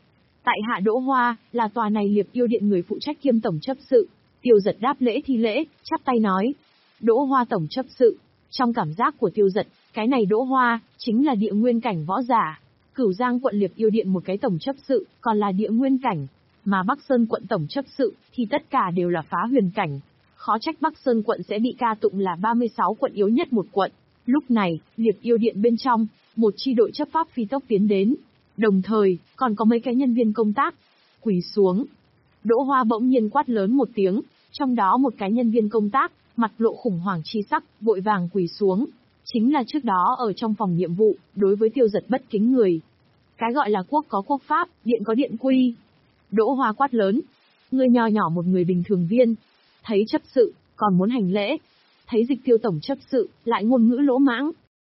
Tại hạ Đỗ Hoa, là tòa này Liệp Yêu Điện người phụ trách kiêm tổng chấp sự. Tiêu Dật đáp lễ thi lễ, chắp tay nói. Đỗ Hoa tổng chấp sự. Trong cảm giác của Tiêu Dật, cái này Đỗ Hoa, chính là địa nguyên cảnh võ giả. Cửu Giang quận Liệp Yêu Điện một cái tổng chấp sự, còn là địa nguyên cảnh. Mà Bắc Sơn quận tổng chấp sự, thì tất cả đều là phá huyền cảnh. Khó trách Bắc Sơn quận sẽ bị ca tụng là ba mươi sáu quận yếu nhất một quận. Lúc này, Liệp Yêu Điện bên trong, một chi đội chấp pháp phi tốc tiến đến. Đồng thời, còn có mấy cái nhân viên công tác. Quỳ xuống. Đỗ Hoa bỗng nhiên quát lớn một tiếng, trong đó một cái nhân viên công tác, mặt lộ khủng hoảng chi sắc, vội vàng quỳ xuống. Chính là trước đó ở trong phòng nhiệm vụ, đối với Tiêu Dật bất kính người. Cái gọi là quốc có quốc pháp, điện có điện quy. Đỗ Hoa quát lớn. Ngươi nho nhỏ một người bình thường viên. Thấy chấp sự, còn muốn hành lễ. Thấy Dịch Tiêu tổng chấp sự, lại ngôn ngữ lỗ mãng.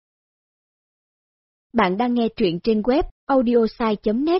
Bạn đang nghe truyện trên web audiosai chấm net.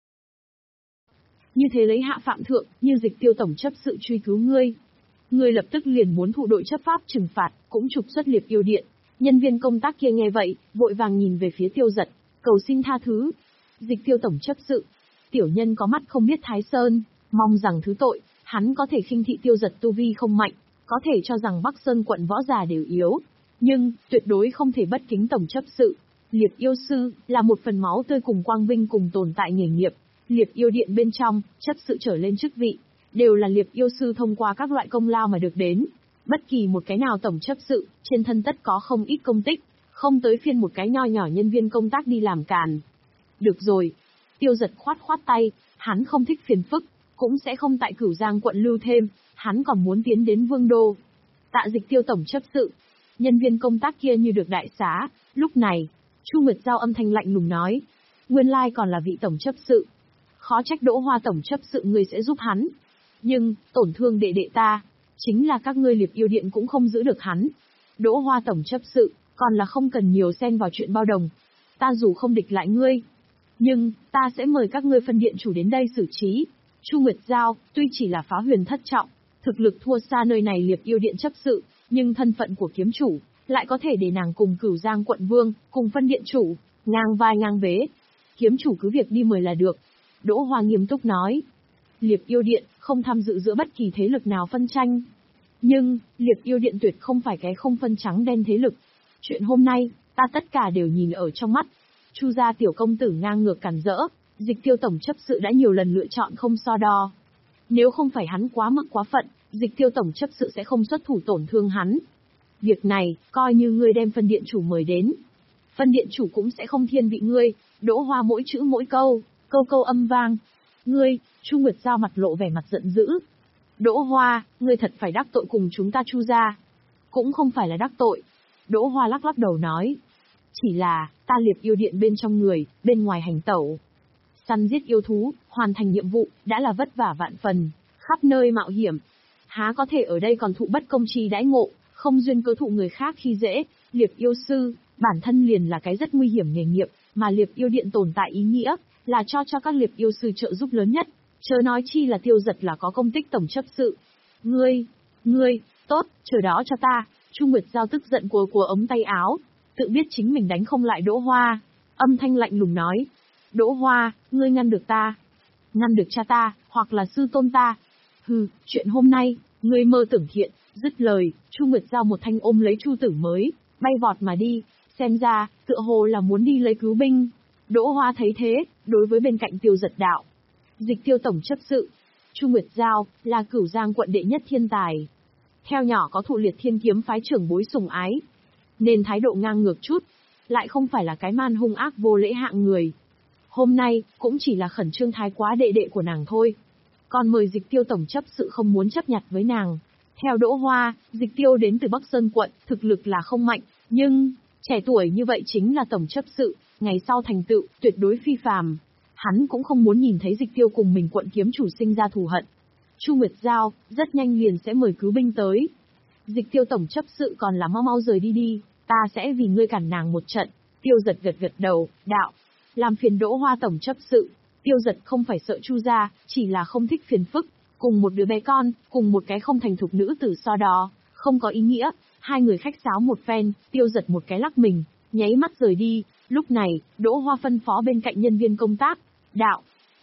Như thế lấy hạ phạm thượng, như Dịch Tiêu tổng chấp sự truy cứu ngươi. Ngươi lập tức liền muốn thụ đội chấp pháp trừng phạt, cũng trục xuất Liệp Yêu Điện. Nhân viên công tác kia nghe vậy, vội vàng nhìn về phía Tiêu Dật, cầu xin tha thứ. Dịch Tiêu tổng chấp sự, tiểu nhân có mắt không biết Thái Sơn, mong rằng thứ tội. Hắn có thể khinh thị Tiêu Dật tu vi không mạnh, có thể cho rằng Bắc Sơn quận võ giả đều yếu, nhưng tuyệt đối không thể bất kính tổng chấp sự. Liệp Yêu Sư là một phần máu tươi cùng quang vinh cùng tồn tại nghề nghiệp. Liệp Yêu Điện bên trong, chấp sự trở lên chức vị, đều là Liệp Yêu Sư thông qua các loại công lao mà được đến. Bất kỳ một cái nào tổng chấp sự, trên thân tất có không ít công tích, không tới phiên một cái nho nhỏ nhân viên công tác đi làm càn. Được rồi. Tiêu Dật khoát khoát tay, hắn không thích phiền phức, cũng sẽ không tại Cửu Giang quận lưu thêm, hắn còn muốn tiến đến Vương Đô. Tạ Dịch Tiêu tổng chấp sự. Nhân viên công tác kia như được đại xá, lúc này, Chu Nguyệt Giao âm thanh lạnh lùng nói. Nguyên lai còn là vị tổng chấp sự. Khó trách Đỗ Hoa tổng chấp sự người sẽ giúp hắn. Nhưng, tổn thương đệ đệ ta, chính là các ngươi Liệp Yêu Điện cũng không giữ được hắn. Đỗ Hoa tổng chấp sự, còn là không cần nhiều xen vào chuyện bao đồng. Ta dù không địch lại ngươi, nhưng, ta sẽ mời các ngươi phân điện chủ đến đây xử trí. Chu Nguyệt Giao, tuy chỉ là phá huyền thất trọng, thực lực thua xa nơi này Liệp Yêu Điện chấp sự, nhưng thân phận của kiếm chủ, lại có thể để nàng cùng Cửu Giang quận vương, cùng phân điện chủ, ngang vai ngang vế. Kiếm chủ cứ việc đi mời là được. Đỗ Hoa nghiêm túc nói. Liệp Yêu Điện, không tham dự giữa bất kỳ thế lực nào phân tranh. Nhưng, Liệp Yêu Điện tuyệt không phải cái không phân trắng đen thế lực. Chuyện hôm nay, ta tất cả đều nhìn ở trong mắt. Chu gia tiểu công tử ngang ngược cản rỡ, Dịch Tiêu tổng chấp sự đã nhiều lần lựa chọn không so đo. Nếu không phải hắn quá mức quá phận, Dịch Tiêu tổng chấp sự sẽ không xuất thủ tổn thương hắn. Việc này, coi như ngươi đem phân điện chủ mời đến. Phân điện chủ cũng sẽ không thiên vị ngươi. Đỗ Hoa mỗi chữ mỗi câu, câu câu âm vang. Ngươi, Chu Nguyệt Giao mặt lộ vẻ mặt giận dữ. Đỗ Hoa, ngươi thật phải đắc tội cùng chúng ta Chu gia. Cũng không phải là đắc tội. Đỗ Hoa lắc lắc đầu nói. Chỉ là, ta Liệp Yêu Điện bên trong người, bên ngoài hành tẩu. Săn giết yêu thú, hoàn thành nhiệm vụ, đã là vất vả vạn phần, khắp nơi mạo hiểm. Há có thể ở đây còn thụ bất công chi đãi ngộ, không duyên cớ thụ người khác khi dễ. Liệp Yêu Sư, bản thân liền là cái rất nguy hiểm nghề nghiệp, mà Liệp Yêu Điện tồn tại ý nghĩa, là cho cho các Liệp Yêu Sư trợ giúp lớn nhất. Chớ nói chi là Tiêu Dật là có công tích tổng chấp sự. Ngươi, ngươi, tốt, chờ đó cho ta. Chu Nguyệt Giao tức giận cùa cùa ống tay áo, tự biết chính mình đánh không lại Đỗ Hoa. Âm thanh lạnh lùng nói. Đỗ Hoa, ngươi ngăn được ta. Ngăn được cha ta, hoặc là sư tôn ta. Hừ, chuyện hôm nay, ngươi mơ tưởng thiện. Dứt lời, Chu Nguyệt Giao một thanh ôm lấy Chu Tử mới, bay vọt mà đi, xem ra, tựa hồ là muốn đi lấy cứu binh. Đỗ Hoa thấy thế, đối với bên cạnh Tiêu Dật đạo. Dịch Tiêu tổng chấp sự. Chu Nguyệt Giao, là Cửu Giang quận đệ nhất thiên tài. Theo nhỏ có thụ Liệt Thiên kiếm phái trưởng bối sủng ái, nên thái độ ngang ngược chút, lại không phải là cái man hung ác vô lễ hạng người. Hôm nay, cũng chỉ là khẩn trương thái quá đệ đệ của nàng thôi. Còn mời Dịch Tiêu tổng chấp sự không muốn chấp nhặt với nàng. Theo Đỗ Hoa, Dịch Tiêu đến từ Bắc Sơn quận, thực lực là không mạnh, nhưng, trẻ tuổi như vậy chính là tổng chấp sự, ngày sau thành tựu, tuyệt đối phi phàm. Hắn cũng không muốn nhìn thấy Dịch Tiêu cùng mình quận kiếm chủ sinh ra thù hận. Chu Nguyệt Giao, rất nhanh liền sẽ mời cứu binh tới. Dịch Tiêu tổng chấp sự còn là mau mau rời đi đi, ta sẽ vì ngươi cản nàng một trận. Tiêu Dật gật gật đầu, đạo. Làm phiền Đỗ Hoa tổng chấp sự. Tiêu Dật không phải sợ Chu gia, chỉ là không thích phiền phức. Cùng một đứa bé con, cùng một cái không thành thục nữ tử so đo, không có ý nghĩa. Hai người khách sáo một phen, Tiêu Dật một cái lắc mình, nháy mắt rời đi. Lúc này, Đỗ Hoa phân phó bên cạnh nhân viên công tác. Đạo.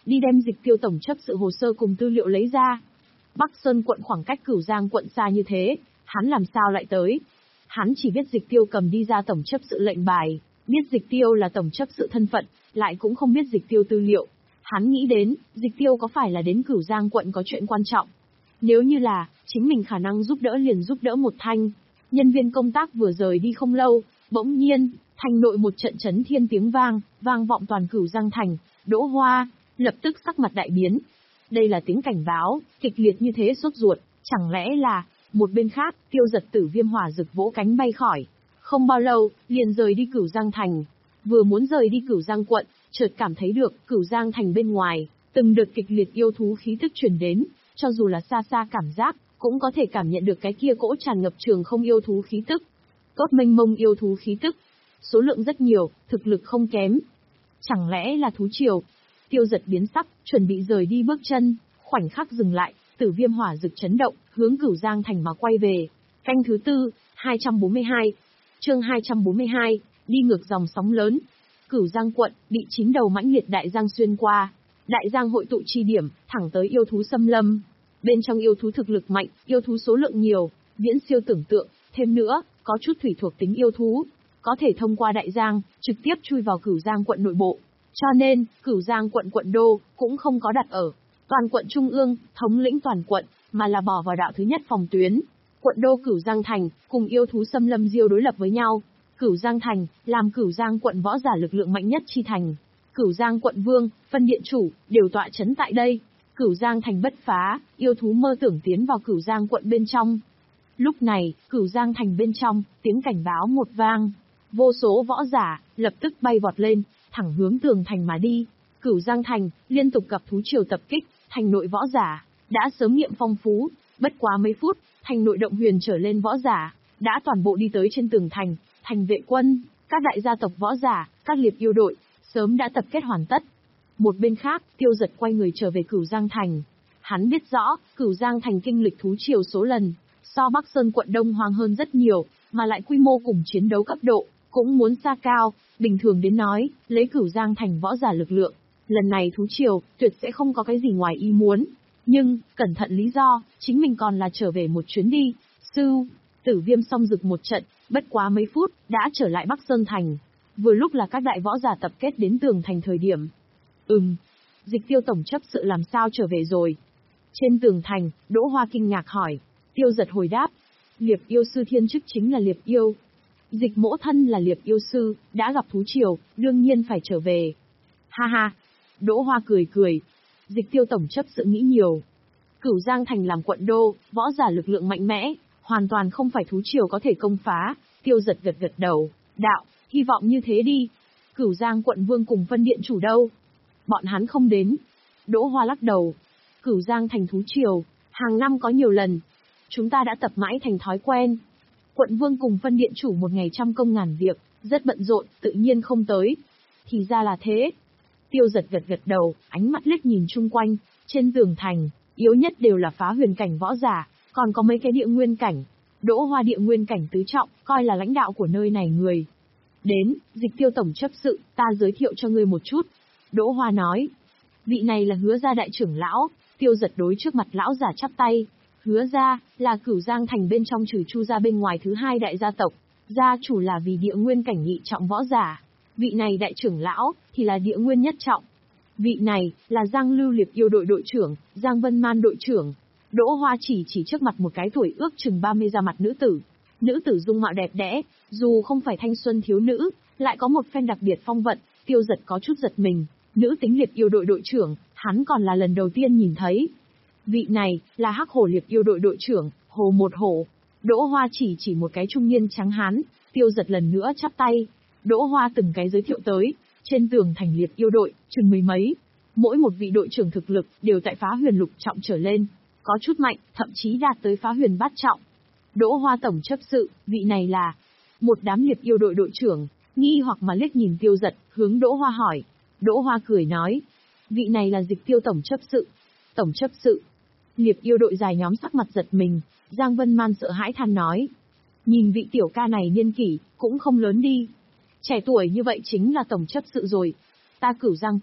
đi đem Dịch Tiêu tổng chấp sự hồ sơ cùng tư liệu lấy ra. Bắc Sơn quận khoảng cách Cửu Giang quận xa như thế, hắn làm sao lại tới? Hắn chỉ biết Dịch Tiêu cầm đi ra tổng chấp sự lệnh bài, biết Dịch Tiêu là tổng chấp sự thân phận, lại cũng không biết Dịch Tiêu tư liệu. Hắn nghĩ đến, Dịch Tiêu có phải là đến Cửu Giang quận có chuyện quan trọng? Nếu như là, chính mình khả năng giúp đỡ liền giúp đỡ một thanh. Nhân viên công tác vừa rời đi không lâu, bỗng nhiên, thành nội một trận chấn thiên tiếng vang, vang vọng toàn Cửu Giang thành. Đỗ Hoa lập tức sắc mặt đại biến. Đây là tiếng cảnh báo, kịch liệt như thế sốt ruột, chẳng lẽ là... Một bên khác, Tiêu Giật Tử Viêm hỏa rực vỗ cánh bay khỏi. Không bao lâu, liền rời đi Cửu Giang thành. Vừa muốn rời đi Cửu Giang quận, chợt cảm thấy được Cửu Giang thành bên ngoài, từng đợt kịch liệt yêu thú khí tức truyền đến, cho dù là xa xa cảm giác, cũng có thể cảm nhận được cái kia cỗ tràn ngập trường không yêu thú khí tức. Tốt mênh mông yêu thú khí tức, số lượng rất nhiều, thực lực không kém. Chẳng lẽ là thú triều? Tiêu Giật biến sắc, chuẩn bị rời đi bước chân, khoảnh khắc dừng lại, Tử Viêm hỏa rực chấn động, hướng Cửu Giang thành mà quay về. Canh thứ tư, hai trăm bốn mươi hai. Chương hai trăm bốn mươi hai, đi ngược dòng sóng lớn. Cửu Giang quận bị chín đầu mãnh liệt đại giang xuyên qua. Đại giang hội tụ chi điểm, thẳng tới yêu thú xâm lâm. Bên trong yêu thú thực lực mạnh, yêu thú số lượng nhiều, viễn siêu tưởng tượng, thêm nữa, có chút thủy thuộc tính yêu thú, có thể thông qua đại giang, trực tiếp chui vào Cửu Giang quận nội bộ. Cho nên, Cửu Giang quận quận đô cũng không có đặt ở toàn quận trung ương, thống lĩnh toàn quận, mà là bỏ vào đạo thứ nhất phòng tuyến. Quận đô Cửu Giang thành cùng yêu thú xâm lâm diêu đối lập với nhau. Cửu Giang thành làm Cửu Giang quận võ giả lực lượng mạnh nhất chi thành. Cửu Giang quận vương, phân điện chủ đều tọa chấn tại đây. Cửu Giang thành bất phá, yêu thú mơ tưởng tiến vào Cửu Giang quận bên trong. Lúc này, Cửu Giang thành bên trong, tiếng cảnh báo một vang, vô số võ giả lập tức bay vọt lên, thẳng hướng tường thành mà đi. Cửu Giang thành liên tục gặp thú triều tập kích, thành nội võ giả đã sớm nghiệm phong phú, bất quá mấy phút, thành nội động huyền trở lên võ giả đã toàn bộ đi tới trên tường thành. Thành vệ quân, các đại gia tộc võ giả, các liệp yêu đội sớm đã tập kết hoàn tất. Một bên khác, Tiêu Giật quay người trở về Cửu Giang thành. Hắn biết rõ, Cửu Giang thành kinh lịch thú triều số lần, so Bắc Sơn quận Đông Hoang hơn rất nhiều, mà lại quy mô cùng chiến đấu cấp độ cũng muốn xa cao. Bình thường đến nói, lấy Cửu Giang thành võ giả lực lượng, lần này thú triều tuyệt sẽ không có cái gì ngoài ý muốn. Nhưng, cẩn thận lý do, chính mình còn là trở về một chuyến đi. Sư, Tử Viêm song rực một trận, bất quá mấy phút, đã trở lại Bắc Sơn thành. Vừa lúc là các đại võ giả tập kết đến tường thành thời điểm. Ừm, Dịch Tiêu tổng chấp sự làm sao trở về rồi? Trên tường thành, Đỗ Hoa kinh ngạc hỏi. Tiêu Giật hồi đáp. Liệp yêu sư thiên chức chính là liệp yêu. Dịch mỗ thân là liệp yêu sư, đã gặp thú triều, đương nhiên phải trở về. Ha ha. Đỗ Hoa cười cười. Dịch Tiêu tổng chấp sự nghĩ nhiều. Cửu Giang thành làm quận đô, võ giả lực lượng mạnh mẽ, hoàn toàn không phải thú triều có thể công phá. Tiêu Giật gật gật đầu. Đạo, hy vọng như thế đi. Cửu Giang quận vương cùng phân điện chủ đâu? Bọn hắn không đến. Đỗ Hoa lắc đầu. Cửu Giang thành thú triều, hàng năm có nhiều lần. Chúng ta đã tập mãi thành thói quen. Quận vương cùng phân điện chủ một ngày trăm công ngàn việc, rất bận rộn, tự nhiên không tới. Thì ra là thế. Tiêu Giật gật gật đầu, ánh mắt liếc nhìn chung quanh. Trên tường thành, yếu nhất đều là phá huyền cảnh võ giả, còn có mấy cái địa nguyên cảnh. Đỗ Hoa địa nguyên cảnh tứ trọng, coi là lãnh đạo của nơi này người. Đến, Dịch Tiêu tổng chấp sự, ta giới thiệu cho ngươi một chút. Đỗ Hoa nói. Vị này là Hứa gia đại trưởng lão. Tiêu Giật đối trước mặt lão giả chắp tay. Hứa gia là Cửu Giang thành bên trong trừ Chu gia bên ngoài thứ hai đại gia tộc. Gia chủ là vì địa nguyên cảnh nhị trọng võ giả. Vị này đại trưởng lão thì là địa nguyên nhất trọng. Vị này là Giang Lưu Liệp yêu đội đội trưởng, Giang Vân Man đội trưởng. Đỗ Hoa chỉ chỉ trước mặt một cái tuổi ước chừng ba mươi ra mặt nữ tử. Nữ tử dung mạo đẹp đẽ, dù không phải thanh xuân thiếu nữ, lại có một phen đặc biệt phong vận. Tiêu Giật có chút giật mình. Nữ tính Liệp yêu đội đội trưởng, hắn còn là lần đầu tiên nhìn thấy. Vị này là Hắc Hổ Liệp yêu đội đội trưởng, Hồ Một Hổ. Đỗ Hoa chỉ chỉ một cái trung niên trắng hán. Tiêu Giật lần nữa chắp tay. Đỗ Hoa từng cái giới thiệu tới. Trên tường thành Liệp yêu đội, chừng mười mấy. Mỗi một vị đội trưởng thực lực đều tại phá huyền lục trọng trở lên, có chút mạnh, thậm chí đạt tới phá huyền bát trọng. Đỗ Hoa tổng chấp sự, vị này là một đám Liệp yêu đội đội trưởng, nghi hoặc mà liếc nhìn Tiêu Giật, hướng Đỗ Hoa hỏi. Đỗ Hoa cười nói, vị này là Dịch Tiêu tổng chấp sự. Tổng chấp sự. Liệp yêu đội dài nhóm sắc mặt giật mình. Giang Vân Man sợ hãi than nói, nhìn vị tiểu ca này niên kỷ cũng không lớn đi, trẻ tuổi như vậy chính là tổng chấp sự rồi. Ta Cửu Giang quận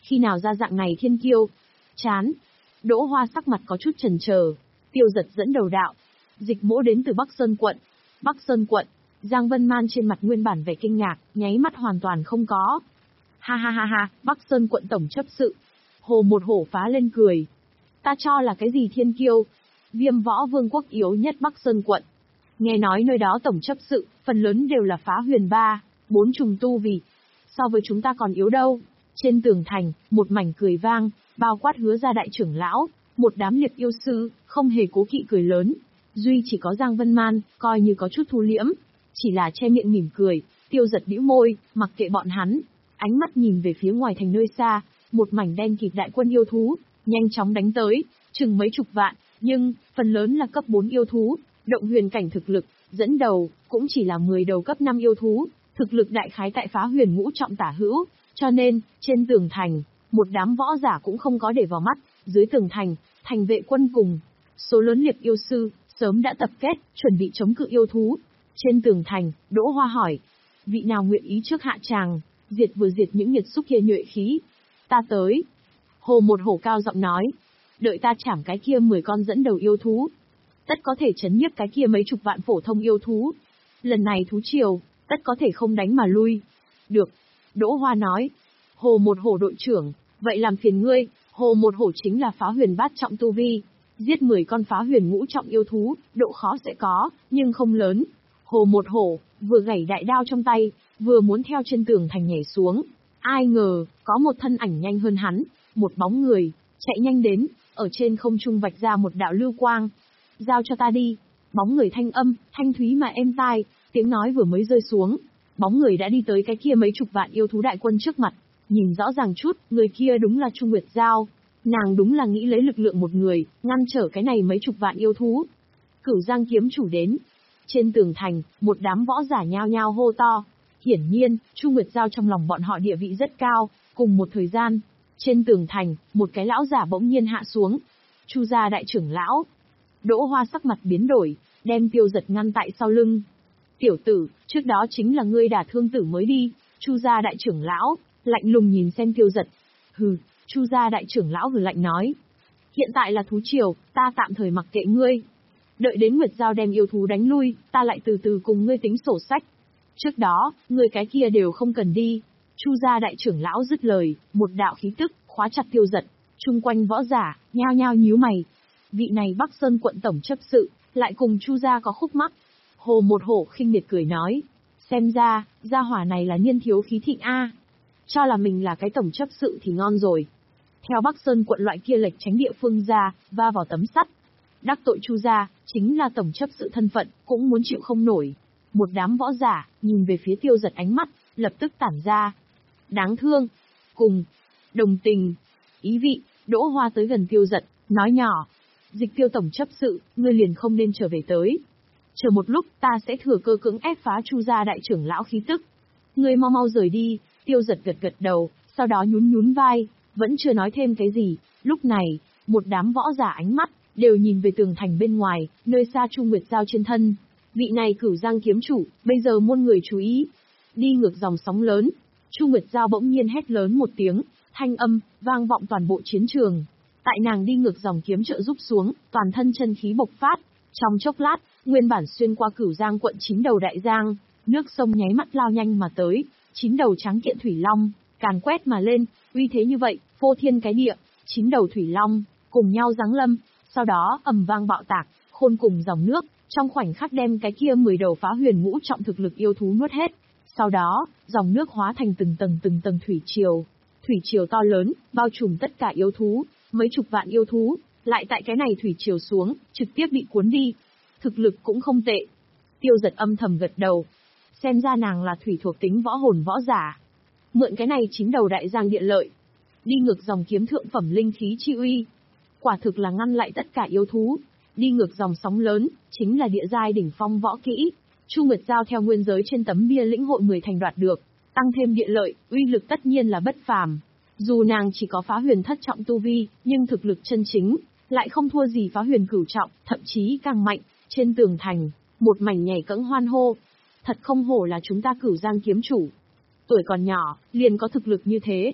Khi nào ra dạng này thiên kiêu? Chán. Đỗ Hoa sắc mặt có chút chần chờ. Tiêu Giật dẫn đầu đạo. Dịch Mỗ đến từ Bắc Sơn quận. Bắc Sơn quận. Giang Vân Man trên mặt nguyên bản vẻ kinh ngạc, nháy mắt hoàn toàn không có. Ha ha ha ha, Bắc Sơn quận tổng chấp sự. Hồ một hổ phá lên cười. Ta cho là cái gì thiên kiêu? Viêm Võ Vương quốc yếu nhất Bắc Sơn quận. Nghe nói nơi đó tổng chấp sự, phần lớn đều là phá huyền ba, bốn trùng tu vì. So với chúng ta còn yếu đâu. Trên tường thành, một mảnh cười vang, bao quát Hứa gia đại trưởng lão, một đám liệt yêu sư, không hề cố kỵ cười lớn. Duy chỉ có Giang Vân Man, coi như có chút thu liễm. Chỉ là che miệng mỉm cười, Tiêu Giật bĩu môi, mặc kệ bọn hắn. Ánh mắt nhìn về phía ngoài thành nơi xa, một mảnh đen kịt đại quân yêu thú, nhanh chóng đánh tới, chừng mấy chục vạn, nhưng, phần lớn là cấp bốn yêu thú, động huyền cảnh thực lực, dẫn đầu, cũng chỉ là mười đầu cấp năm yêu thú, thực lực đại khái tại phá huyền ngũ trọng tả hữu, cho nên, trên tường thành, một đám võ giả cũng không có để vào mắt, dưới tường thành, thành vệ quân cùng, số lớn liệt yêu sư, sớm đã tập kết, chuẩn bị chống cự yêu thú. Trên tường thành, Đỗ Hoa hỏi, vị nào nguyện ý trước hạ tràng, diệt vừa diệt những nhiệt xúc kia nhuệ khí. Ta tới. Hồ một hổ cao giọng nói, đợi ta chảm cái kia mười con dẫn đầu yêu thú. Tất có thể chấn nhiếp cái kia mấy chục vạn phổ thông yêu thú. Lần này thú triều, tất có thể không đánh mà lui. Được. Đỗ Hoa nói, Hồ một hổ đội trưởng, vậy làm phiền ngươi, Hồ một hổ chính là phá huyền bát trọng tu vi. Giết mười con phá huyền ngũ trọng yêu thú, độ khó sẽ có, nhưng không lớn. Hồ một hổ, vừa gảy đại đao trong tay, vừa muốn theo trên tường thành nhảy xuống. Ai ngờ, có một thân ảnh nhanh hơn hắn, một bóng người, chạy nhanh đến, ở trên không trung vạch ra một đạo lưu quang. Giao cho ta đi. Bóng người thanh âm, thanh thúy mà êm tai, tiếng nói vừa mới rơi xuống. Bóng người đã đi tới cái kia mấy chục vạn yêu thú đại quân trước mặt. Nhìn rõ ràng chút, người kia đúng là Trung Nguyệt Giao. Nàng đúng là nghĩ lấy lực lượng một người, ngăn trở cái này mấy chục vạn yêu thú. Cửu Giang kiếm chủ đến. Trên tường thành, một đám võ giả nhao nhao hô to. Hiển nhiên, Chu Nguyệt Giao trong lòng bọn họ địa vị rất cao. Cùng một thời gian, trên tường thành, một cái lão giả bỗng nhiên hạ xuống. Chu gia đại trưởng lão. Đỗ Hoa sắc mặt biến đổi, đem Tiêu Giật ngăn tại sau lưng. Tiểu tử, trước đó chính là ngươi đả thương tử mới đi. Chu gia đại trưởng lão, lạnh lùng nhìn xem Tiêu Giật. Hừ, Chu gia đại trưởng lão hừ lạnh nói. Hiện tại là thú triều, ta tạm thời mặc kệ ngươi. Đợi đến Nguyệt Giao đem yêu thú đánh lui, ta lại từ từ cùng ngươi tính sổ sách. Trước đó, ngươi cái kia đều không cần đi. Chu gia đại trưởng lão dứt lời, một đạo khí tức, khóa chặt Tiêu Giật. Chung quanh võ giả, nhao nhao nhíu mày. Vị này Bắc Sơn quận tổng chấp sự, lại cùng Chu gia có khúc mắc. Hồ một hổ khinh miệt cười nói. Xem ra, gia hỏa này là niên thiếu khí thịnh A. Cho là mình là cái tổng chấp sự thì ngon rồi. Theo Bắc Sơn quận loại kia lệch tránh địa phương ra, va vào tấm sắt. Đắc tội Chu gia, chính là tổng chấp sự thân phận, cũng muốn chịu không nổi. Một đám võ giả, nhìn về phía Tiêu Giật ánh mắt, lập tức tản ra. Đáng thương. Cùng. Đồng tình. Ý vị, Đỗ Hoa tới gần Tiêu Giật, nói nhỏ. Dịch Tiêu tổng chấp sự, ngươi liền không nên trở về tới. Chờ một lúc, ta sẽ thừa cơ cưỡng ép phá Chu gia đại trưởng lão khí tức. Ngươi mau mau rời đi. Tiêu Giật gật gật đầu, sau đó nhún nhún vai, vẫn chưa nói thêm cái gì. Lúc này, một đám võ giả ánh mắt, đều nhìn về tường thành bên ngoài, nơi xa Chu Nguyệt Giao trên thân. Vị này Cửu Giang kiếm chủ, bây giờ muôn người chú ý. Đi ngược dòng sóng lớn. Chu Nguyệt Giao bỗng nhiên hét lớn một tiếng, thanh âm, vang vọng toàn bộ chiến trường. Tại nàng đi ngược dòng kiếm trợ giúp xuống, toàn thân chân khí bộc phát. Trong chốc lát, nguyên bản xuyên qua Cửu Giang quận chín đầu đại giang, nước sông nháy mắt lao nhanh mà tới. Chín đầu trắng kiện thủy long, càn quét mà lên, uy thế như vậy, phô thiên cái địa, chín đầu thủy long, cùng nhau giáng lâm, sau đó ầm vang bạo tạc, khôn cùng dòng nước, trong khoảnh khắc đem cái kia mười đầu phá huyền ngũ trọng thực lực yêu thú nuốt hết. Sau đó, dòng nước hóa thành từng tầng từng tầng thủy triều. Thủy triều to lớn, bao trùm tất cả yêu thú, mấy chục vạn yêu thú, lại tại cái này thủy triều xuống, trực tiếp bị cuốn đi. Thực lực cũng không tệ. Tiêu Giật âm thầm gật đầu. Xem ra nàng là thủy thuộc tính võ hồn võ giả. Mượn cái này chín đầu đại giang địa lợi. Đi ngược dòng kiếm thượng phẩm linh khí chi uy. Quả thực là ngăn lại tất cả yêu thú. Đi ngược dòng sóng lớn, chính là địa giai đỉnh phong võ kỹ. Chu Nguyệt Giao theo nguyên giới trên tấm bia lĩnh hội mười thành đoạt được. Tăng thêm địa lợi, uy lực tất nhiên là bất phàm. Dù nàng chỉ có phá huyền thất trọng tu vi, nhưng thực lực chân chính, lại không thua gì phá huyền cửu trọng, thậm chí càng mạnh. Trên tường thành, một mảnh nhảy cẫng hoan hô. Thật không hổ là chúng ta Cửu Giang kiếm chủ. Tuổi còn nhỏ, liền có thực lực như thế.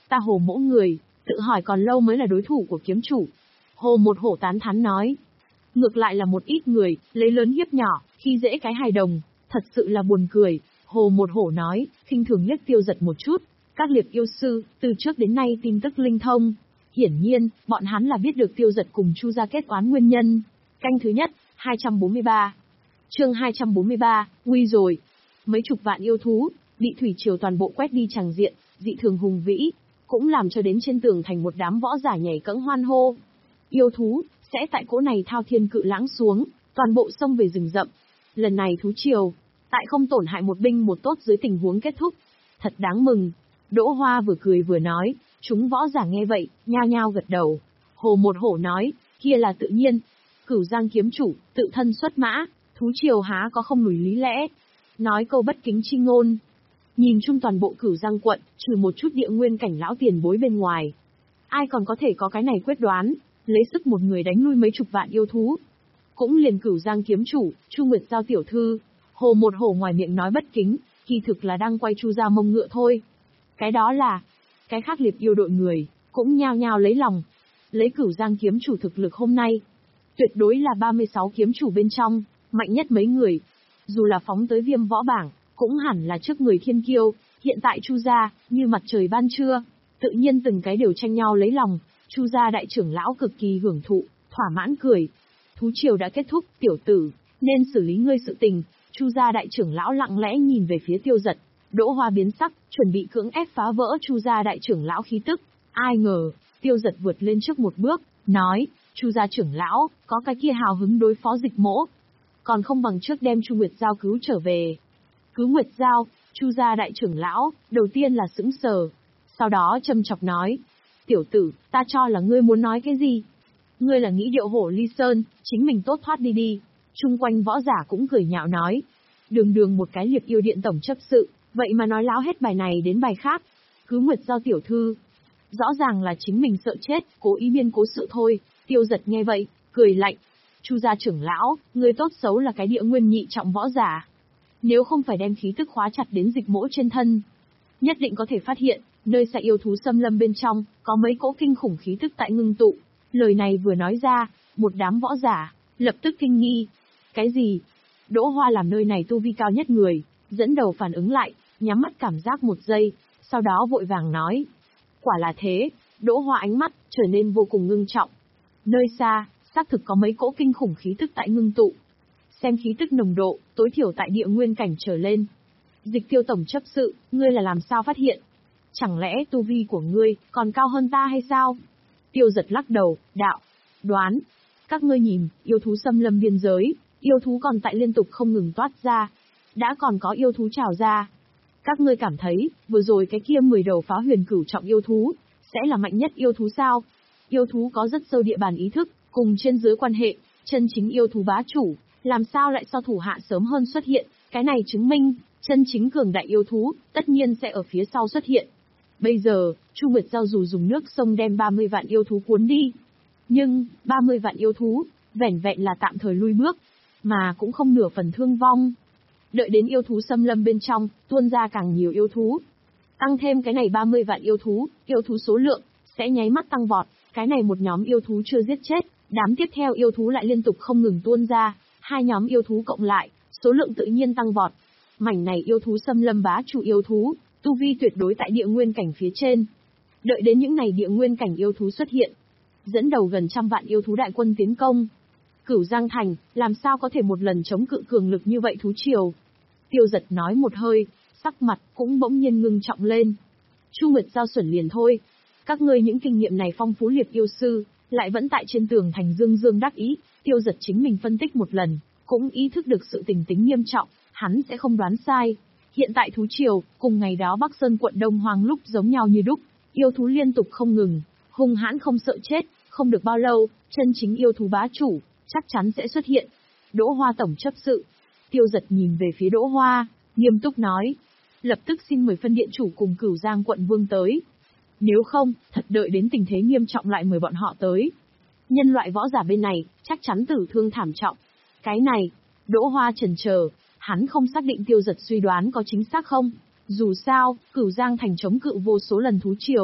Ta Hồ mỗ người, tự hỏi còn lâu mới là đối thủ của kiếm chủ. Hồ một hổ tán thán nói. Ngược lại là một ít người, lấy lớn hiếp nhỏ, khi dễ cái hài đồng, thật sự là buồn cười. Hồ một hổ nói, khinh thường liếc Tiêu Giật một chút. Các liệp yêu sư, từ trước đến nay tin tức linh thông. Hiển nhiên, bọn hắn là biết được Tiêu Giật cùng Chu gia kết oán nguyên nhân. Canh thứ nhất, hai trăm bốn mươi ba. Chương hai trăm bốn mươi ba, nguy rồi. Mấy chục vạn yêu thú, bị thủy triều toàn bộ quét đi tràng diện, dị thường hùng vĩ, cũng làm cho đến trên tường thành một đám võ giả nhảy cẫng hoan hô. Yêu thú, sẽ tại cỗ này thao thiên cự lãng xuống, toàn bộ xông về rừng rậm. Lần này thú triều, tại không tổn hại một binh một tốt dưới tình huống kết thúc. Thật đáng mừng. Đỗ Hoa vừa cười vừa nói, chúng võ giả nghe vậy, nhao nhao gật đầu. Hồ một hổ nói, kia là tự nhiên. Cửu Giang kiếm chủ, tự thân xuất mã, thú triều há có không lùi lý lẽ. Nói câu bất kính chi ngôn. Nhìn chung toàn bộ Cửu Giang quận, trừ một chút địa nguyên cảnh lão tiền bối bên ngoài. Ai còn có thể có cái này quyết đoán, lấy sức một người đánh lui mấy chục vạn yêu thú. Cũng liền Cửu Giang kiếm chủ, Chu Nguyệt Giao tiểu thư. Hồ một hổ ngoài miệng nói bất kính, kỳ thực là đang quay Chu gia mông ngựa thôi. Cái đó là, cái khác liệp yêu đội người, cũng nhao nhao lấy lòng. Lấy Cửu Giang kiếm chủ thực lực hôm nay, tuyệt đối là ba mươi sáu kiếm chủ bên trong, mạnh nhất mấy người. Dù là phóng tới Viêm võ bảng, cũng hẳn là trước người thiên kiêu, hiện tại Chu gia, như mặt trời ban trưa, tự nhiên từng cái đều tranh nhau lấy lòng. Chu gia đại trưởng lão cực kỳ hưởng thụ, thỏa mãn cười. Thú triều đã kết thúc, tiểu tử, nên xử lý ngươi sự tình. Chu gia đại trưởng lão lặng lẽ nhìn về phía Tiêu Giật. Đỗ Hoa biến sắc, chuẩn bị cưỡng ép phá vỡ Chu gia đại trưởng lão khí tức. Ai ngờ, Tiêu Giật vượt lên trước một bước, nói, Chu gia trưởng lão, có cái kia hào hứng đối phó Dịch Mỗ, còn không bằng trước đem Chu Nguyệt Giao cứu trở về. Cứu Nguyệt Giao, Chu gia đại trưởng lão, đầu tiên là sững sờ, sau đó châm chọc nói, tiểu tử, ta cho là ngươi muốn nói cái gì? Ngươi là nghĩ điệu hổ ly sơn, chính mình tốt thoát đi đi. Chung quanh võ giả cũng cười nhạo nói, đường đường một cái liệp yêu điện tổng chấp sự, vậy mà nói láo hết bài này đến bài khác. Cứu Nguyệt Giao tiểu thư, rõ ràng là chính mình sợ chết, cố ý biên cố sự thôi. Tiêu Giật nghe vậy, cười lạnh. Chu gia trưởng lão, người tốt xấu là cái địa nguyên nhị trọng võ giả. Nếu không phải đem khí tức khóa chặt đến Dịch Mỗ trên thân, nhất định có thể phát hiện, nơi xa yêu thú xâm lâm bên trong, có mấy cỗ kinh khủng khí tức tại ngưng tụ. Lời này vừa nói ra, một đám võ giả, lập tức kinh nghi. Cái gì? Đỗ Hoa làm nơi này tu vi cao nhất người, dẫn đầu phản ứng lại, nhắm mắt cảm giác một giây, sau đó vội vàng nói. Quả là thế, Đỗ Hoa ánh mắt, trở nên vô cùng ngưng trọng. Nơi xa, xác thực có mấy cỗ kinh khủng khí tức tại ngưng tụ. Xem khí tức nồng độ, tối thiểu tại địa nguyên cảnh trở lên. Dịch Tiêu tổng chấp sự, ngươi là làm sao phát hiện? Chẳng lẽ tu vi của ngươi còn cao hơn ta hay sao? Tiêu Giật lắc đầu, đạo, đoán. Các ngươi nhìn, yêu thú xâm lâm biên giới, yêu thú còn tại liên tục không ngừng toát ra. Đã còn có yêu thú trào ra. Các ngươi cảm thấy, vừa rồi cái kia mười đầu phá huyền cửu trọng yêu thú, sẽ là mạnh nhất yêu thú sao? Yêu thú có rất sâu địa bàn ý thức, cùng trên dưới quan hệ, chân chính yêu thú bá chủ, làm sao lại so thủ hạ sớm hơn xuất hiện, cái này chứng minh, chân chính cường đại yêu thú, tất nhiên sẽ ở phía sau xuất hiện. Bây giờ, Chu Nguyệt Giao dù dùng nước sông đem ba mươi vạn yêu thú cuốn đi. Nhưng, ba mươi vạn yêu thú, vẻn vẹn là tạm thời lui bước, mà cũng không nửa phần thương vong. Đợi đến yêu thú xâm lâm bên trong, tuôn ra càng nhiều yêu thú. Tăng thêm cái này ba mươi vạn yêu thú, yêu thú số lượng, sẽ nháy mắt tăng vọt. Cái này một nhóm yêu thú chưa giết chết, đám tiếp theo yêu thú lại liên tục không ngừng tuôn ra. Hai nhóm yêu thú cộng lại, số lượng tự nhiên tăng vọt. Mảnh này yêu thú xâm lâm bá chủ yêu thú, tu vi tuyệt đối tại địa nguyên cảnh phía trên. Đợi đến những này địa nguyên cảnh yêu thú xuất hiện, dẫn đầu gần trăm vạn yêu thú đại quân tiến công. Cửu Giang thành, làm sao có thể một lần chống cự cường lực như vậy thú triều? Tiêu Giật nói một hơi, sắc mặt cũng bỗng nhiên ngưng trọng lên. Chu Nguyệt Giao xuẩn liền thôi. Các ngươi những kinh nghiệm này phong phú liệp yêu sư, lại vẫn tại trên tường thành dương dương đắc ý. Tiêu Giật chính mình phân tích một lần, cũng ý thức được sự tình tính nghiêm trọng, hắn sẽ không đoán sai. Hiện tại thú triều, cùng ngày đó Bắc Sơn quận Đông Hoang lúc giống nhau như đúc, yêu thú liên tục không ngừng, hung hãn không sợ chết, không được bao lâu, chân chính yêu thú bá chủ, chắc chắn sẽ xuất hiện. Đỗ Hoa tổng chấp sự. Tiêu Giật nhìn về phía Đỗ Hoa, nghiêm túc nói, lập tức xin mời phân điện chủ cùng Cửu Giang quận vương tới. Nếu không, thật đợi đến tình thế nghiêm trọng lại mời bọn họ tới. Nhân loại võ giả bên này, chắc chắn tử thương thảm trọng. Cái này, Đỗ Hoa chần chờ, hắn không xác định Tiêu Giật suy đoán có chính xác không. Dù sao, Cửu Giang thành chống cự vô số lần thú triều.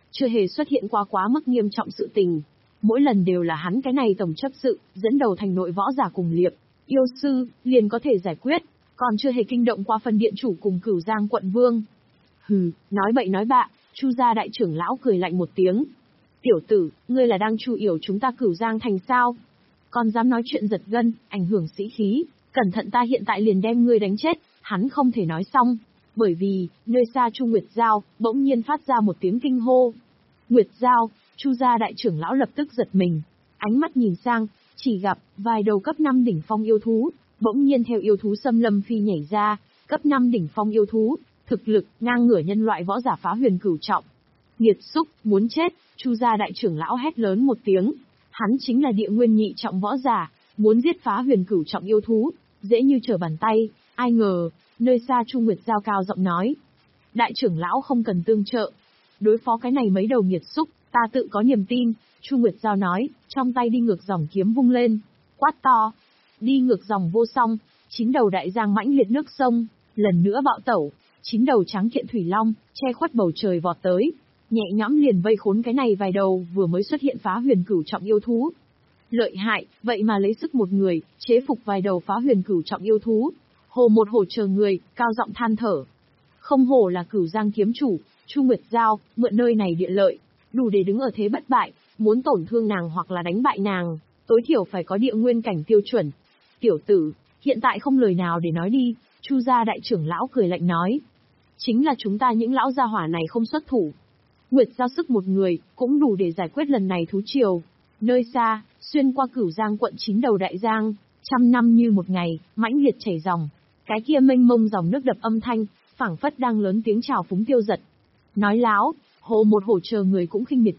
chưa hề xuất hiện qua quá mức nghiêm trọng sự tình. Mỗi lần đều là hắn cái này tổng chấp sự, dẫn đầu thành nội võ giả cùng liệp, yêu sư, liền có thể giải quyết, còn chưa hề kinh động qua phân điện chủ cùng Cửu Giang quận vương. Hừ, nói bậy nói bạ, Chu gia đại trưởng lão cười lạnh một tiếng. Tiểu tử, ngươi là đang chu yểu chúng ta Cửu Giang thành sao? Còn dám nói chuyện giật gân, ảnh hưởng sĩ khí, cẩn thận ta hiện tại liền đem ngươi đánh chết. Hắn không thể nói xong, bởi vì, nơi xa Chu Nguyệt Giao, bỗng nhiên phát ra một tiếng kinh hô. Nguyệt Giao, Chu gia đại trưởng lão lập tức giật mình, ánh mắt nhìn sang, chỉ gặp, vài đầu cấp năm đỉnh phong yêu thú, bỗng nhiên theo yêu thú xâm lâm phi nhảy ra, cấp năm đỉnh phong yêu thú, thực lực, ngang ngửa nhân loại võ giả phá huyền cửu trọng. Nghiệt xúc, muốn chết, Chu gia đại trưởng lão hét lớn một tiếng, hắn chính là địa nguyên nhị trọng võ giả, muốn giết phá huyền cửu trọng yêu thú, dễ như trở bàn tay, ai ngờ, nơi xa Chu Nguyệt Giao cao giọng nói. Đại trưởng lão không cần tương trợ, đối phó cái này mấy đầu nghiệt xúc, ta tự có niềm tin, Chu Nguyệt Giao nói, trong tay đi ngược dòng kiếm vung lên, quát to, đi ngược dòng vô song, chín đầu đại giang mãnh liệt nước sông, lần nữa bạo tẩu, chín đầu trắng kiện thủy long, che khuất bầu trời vọt tới, nhẹ nhõm liền vây khốn cái này vài đầu vừa mới xuất hiện phá huyền cửu trọng yêu thú. Lợi hại, vậy mà lấy sức một người, chế phục vài đầu phá huyền cửu trọng yêu thú. Hồ một hổ chờ người, cao giọng than thở. Không hổ là Cửu Giang kiếm chủ, Chu Nguyệt Giao, mượn nơi này địa lợi, đủ để đứng ở thế bất bại, muốn tổn thương nàng hoặc là đánh bại nàng, tối thiểu phải có địa nguyên cảnh tiêu chuẩn. Tiểu tử, hiện tại không lời nào để nói đi, Chu gia đại trưởng lão cười lạnh nói. Chính là chúng ta những lão gia hỏa này không xuất thủ. Nguyệt Giao sức một người, cũng đủ để giải quyết lần này thú triều. Nơi xa, xuyên qua Cửu Giang quận chín đầu đại giang, trăm năm như một ngày, mãnh liệt chảy dòng. Cái kia mênh mông dòng nước đập âm thanh, phảng phất đang lớn tiếng chào phúng Tiêu Giật. Nói láo, hồ một hổ chờ người cũng khinh miệt